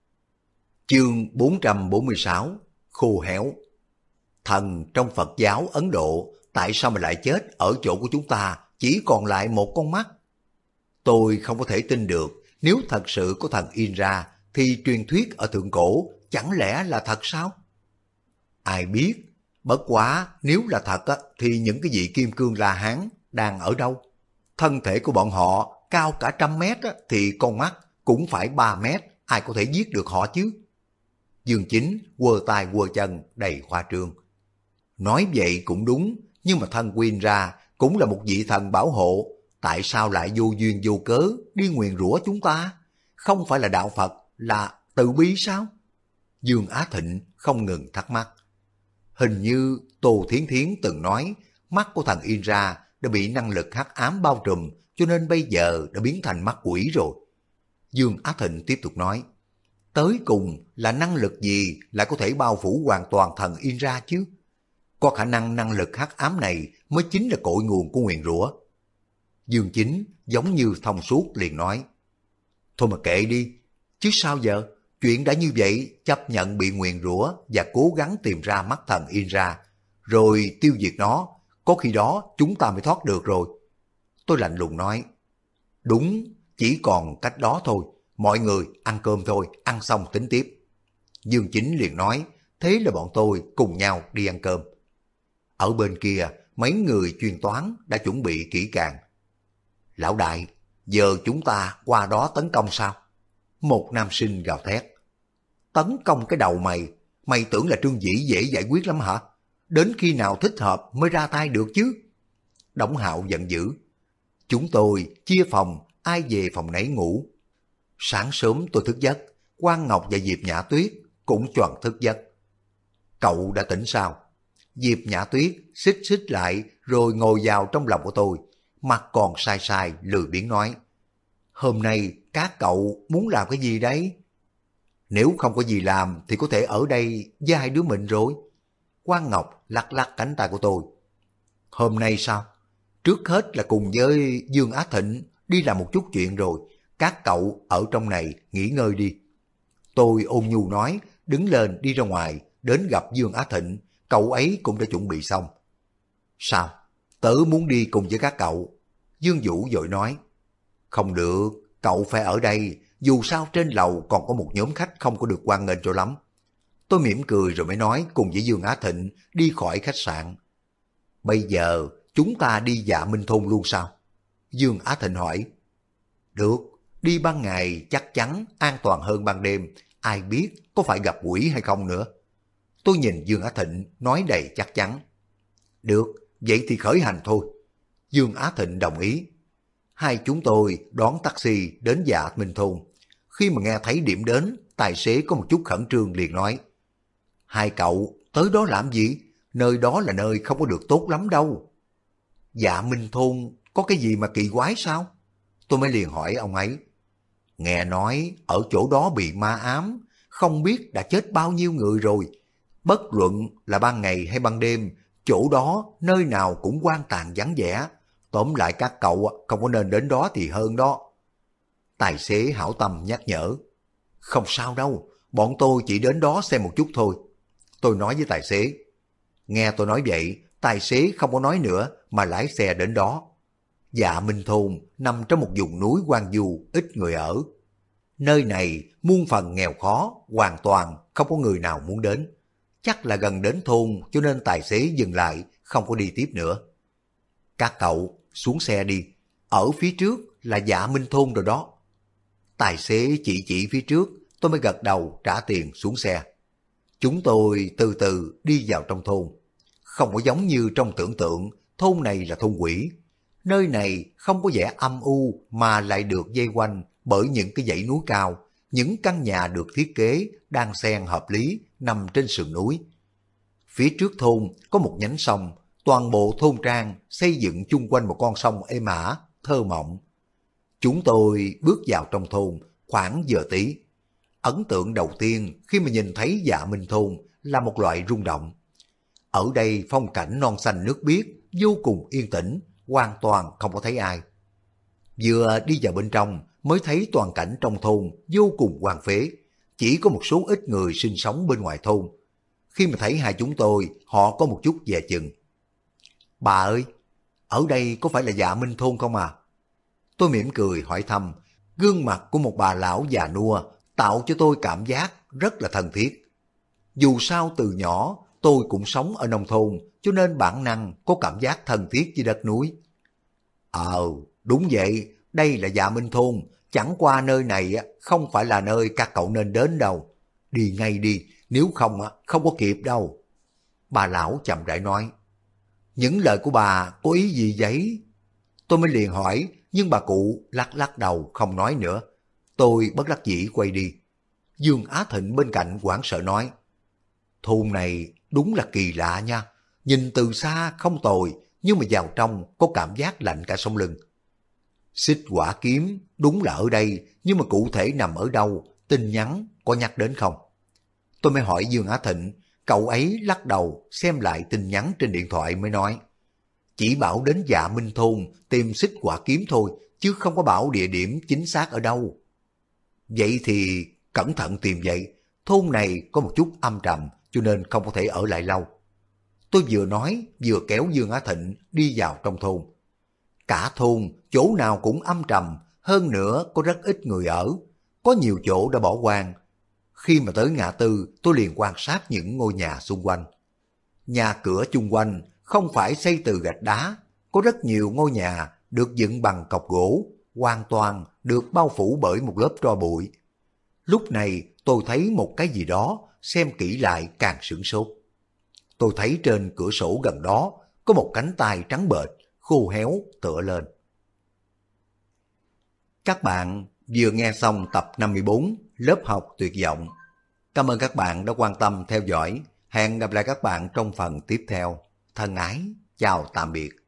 Chương 446, khô héo. Thần trong Phật giáo Ấn Độ, tại sao mà lại chết ở chỗ của chúng ta chỉ còn lại một con mắt? Tôi không có thể tin được, nếu thật sự có thần Indra thì truyền thuyết ở thượng cổ chẳng lẽ là thật sao? Ai biết, bất quá nếu là thật thì những cái vị kim cương La Hán đang ở đâu? Thân thể của bọn họ cao cả 100 mét thì con mắt cũng phải 3 mét, ai có thể giết được họ chứ? Dương Chính quơ tay quơ chân đầy khoa trương. Nói vậy cũng đúng, nhưng mà thân Quyên ra cũng là một vị thần bảo hộ, tại sao lại vô duyên vô cớ đi nguyền rủa chúng ta? Không phải là đạo Phật là từ bi sao? Dương Á Thịnh không ngừng thắc mắc. Hình như Tô Thiến Thiến từng nói mắt của thần Indra đã bị năng lực hắc ám bao trùm, cho nên bây giờ đã biến thành mắt quỷ rồi. Dương Á Thịnh tiếp tục nói. Tới cùng là năng lực gì lại có thể bao phủ hoàn toàn thần Indra chứ? Có khả năng năng lực hắc ám này mới chính là cội nguồn của nguyền rủa. Dương Chính giống như thông suốt liền nói, thôi mà kệ đi, chứ sao giờ, chuyện đã như vậy, chấp nhận bị nguyền rủa và cố gắng tìm ra mắt thần in ra, rồi tiêu diệt nó, có khi đó chúng ta mới thoát được rồi. Tôi lạnh lùng nói, đúng, chỉ còn cách đó thôi, mọi người ăn cơm thôi, ăn xong tính tiếp. Dương Chính liền nói, thế là bọn tôi cùng nhau đi ăn cơm. Ở bên kia, mấy người chuyên toán đã chuẩn bị kỹ càng. Lão đại, giờ chúng ta qua đó tấn công sao? Một nam sinh gào thét. Tấn công cái đầu mày, mày tưởng là Trương Dĩ dễ giải quyết lắm hả? Đến khi nào thích hợp mới ra tay được chứ? Đổng Hạo giận dữ. Chúng tôi chia phòng, ai về phòng nấy ngủ. Sáng sớm tôi thức giấc, Quang Ngọc và Diệp Nhã Tuyết cũng choàng thức giấc. Cậu đã tỉnh sao? Diệp Nhã Tuyết xích xích lại rồi ngồi vào trong lòng của tôi, mặt còn sai sai lười biếng nói. Hôm nay các cậu muốn làm cái gì đấy? Nếu không có gì làm thì có thể ở đây với hai đứa mình rồi. Quang Ngọc lắc lắc cánh tay của tôi. Hôm nay sao? Trước hết là cùng với Dương Á Thịnh đi làm một chút chuyện rồi. Các cậu ở trong này nghỉ ngơi đi. Tôi ôn nhu nói, đứng lên đi ra ngoài, đến gặp Dương Á Thịnh, cậu ấy cũng đã chuẩn bị xong. Sao? Tớ muốn đi cùng với các cậu. Dương Vũ vội nói. Không được, cậu phải ở đây, dù sao trên lầu còn có một nhóm khách không có được hoan nghênh cho lắm. Tôi mỉm cười rồi mới nói cùng với Dương Á Thịnh đi khỏi khách sạn. Bây giờ chúng ta đi Dạ Minh Thôn luôn sao? Dương Á Thịnh hỏi. Được, đi ban ngày chắc chắn an toàn hơn ban đêm, ai biết có phải gặp quỷ hay không nữa. Tôi nhìn Dương Á Thịnh nói đầy chắc chắn. Được, vậy thì khởi hành thôi. Dương Á Thịnh đồng ý. Hai chúng tôi đón taxi đến Dạ Minh Thôn. Khi mà nghe thấy điểm đến, tài xế có một chút khẩn trương liền nói. Hai cậu tới đó làm gì? Nơi đó là nơi không có được tốt lắm đâu. Dạ Minh Thôn có cái gì mà kỳ quái sao? Tôi mới liền hỏi ông ấy. Nghe nói ở chỗ đó bị ma ám, không biết đã chết bao nhiêu người rồi. Bất luận là ban ngày hay ban đêm, chỗ đó nơi nào cũng hoang tàn vắng vẻ. Tóm lại các cậu không có nên đến đó thì hơn đó. Tài xế hảo tâm nhắc nhở. Không sao đâu, bọn tôi chỉ đến đó xem một chút thôi. Tôi nói với tài xế. Nghe tôi nói vậy, tài xế không có nói nữa mà lái xe đến đó. Dạ Minh Thôn nằm trong một vùng núi hoang vu ít người ở. Nơi này muôn phần nghèo khó, hoàn toàn không có người nào muốn đến. Chắc là gần đến thôn cho nên tài xế dừng lại, không có đi tiếp nữa. Các cậu xuống xe đi, ở phía trước là Dạ Minh Thôn rồi đó. Tài xế chỉ phía trước, tôi mới gật đầu trả tiền xuống xe. Chúng tôi từ từ đi vào trong thôn. Không có giống như trong tưởng tượng, thôn này là thôn quỷ. Nơi này không có vẻ âm u mà lại được vây quanh bởi những cái dãy núi cao, những căn nhà được thiết kế đan xen hợp lý nằm trên sườn núi. Phía trước thôn có một nhánh sông, toàn bộ thôn trang xây dựng chung quanh một con sông êm ả, thơ mộng. Chúng tôi bước vào trong thôn khoảng giờ tí. Ấn tượng đầu tiên khi mà nhìn thấy Dạ Minh Thôn là một loại rung động. Ở đây phong cảnh non xanh nước biếc, vô cùng yên tĩnh, hoàn toàn không có thấy ai. Vừa đi vào bên trong mới thấy toàn cảnh trong thôn vô cùng hoang phế, chỉ có một số ít người sinh sống bên ngoài thôn. Khi mà thấy hai chúng tôi, họ có một chút dè chừng. Bà ơi, ở đây có phải là Dạ Minh Thôn không à? Tôi mỉm cười hỏi thăm, gương mặt của một bà lão già nua tạo cho tôi cảm giác rất là thân thiết. Dù sao từ nhỏ tôi cũng sống ở nông thôn, cho nên bản năng có cảm giác thân thiết với đất núi. Đúng vậy, đây là Dạ Minh Thôn, chẳng qua nơi này không phải là nơi các cậu nên đến đâu. Đi ngay đi, nếu không không có kịp đâu. Bà lão chậm rãi nói. Những lời của bà có ý gì vậy? Tôi mới liền hỏi, nhưng bà cụ lắc lắc đầu không nói nữa. Tôi bất đắc dĩ quay đi. Dương Á Thịnh bên cạnh hoảng sợ nói. Thôn này đúng là kỳ lạ nha. Nhìn từ xa không tồi, nhưng mà vào trong có cảm giác lạnh cả sống lưng. Xích Hỏa Kiếm đúng là ở đây, nhưng mà cụ thể nằm ở đâu, tin nhắn có nhắc đến không? Tôi mới hỏi Dương Á Thịnh, cậu ấy lắc đầu xem lại tin nhắn trên điện thoại mới nói. chỉ bảo đến Dạ Minh thôn tìm xích quả kiếm thôi, chứ không có bảo địa điểm chính xác ở đâu. Vậy thì cẩn thận tìm vậy, thôn này có một chút âm trầm cho nên không có thể ở lại lâu. Tôi vừa nói vừa kéo Dương Á Thịnh đi vào trong thôn. Cả thôn chỗ nào cũng âm trầm, hơn nữa có rất ít người ở, có nhiều chỗ đã bỏ hoang. Khi mà tới ngã tư tôi liền quan sát những ngôi nhà xung quanh. Nhà cửa chung quanh không phải xây từ gạch đá, có rất nhiều ngôi nhà được dựng bằng cọc gỗ, hoàn toàn được bao phủ bởi một lớp tro bụi. Lúc này tôi thấy một cái gì đó, xem kỹ lại càng sửng sốt. Tôi thấy trên cửa sổ gần đó có một cánh tay trắng bệch, khô héo tựa lên. Các bạn vừa nghe xong tập 54 lớp học tuyệt vọng. Cảm ơn các bạn đã quan tâm theo dõi. Hẹn gặp lại các bạn trong phần tiếp theo. Thân ái, chào tạm biệt.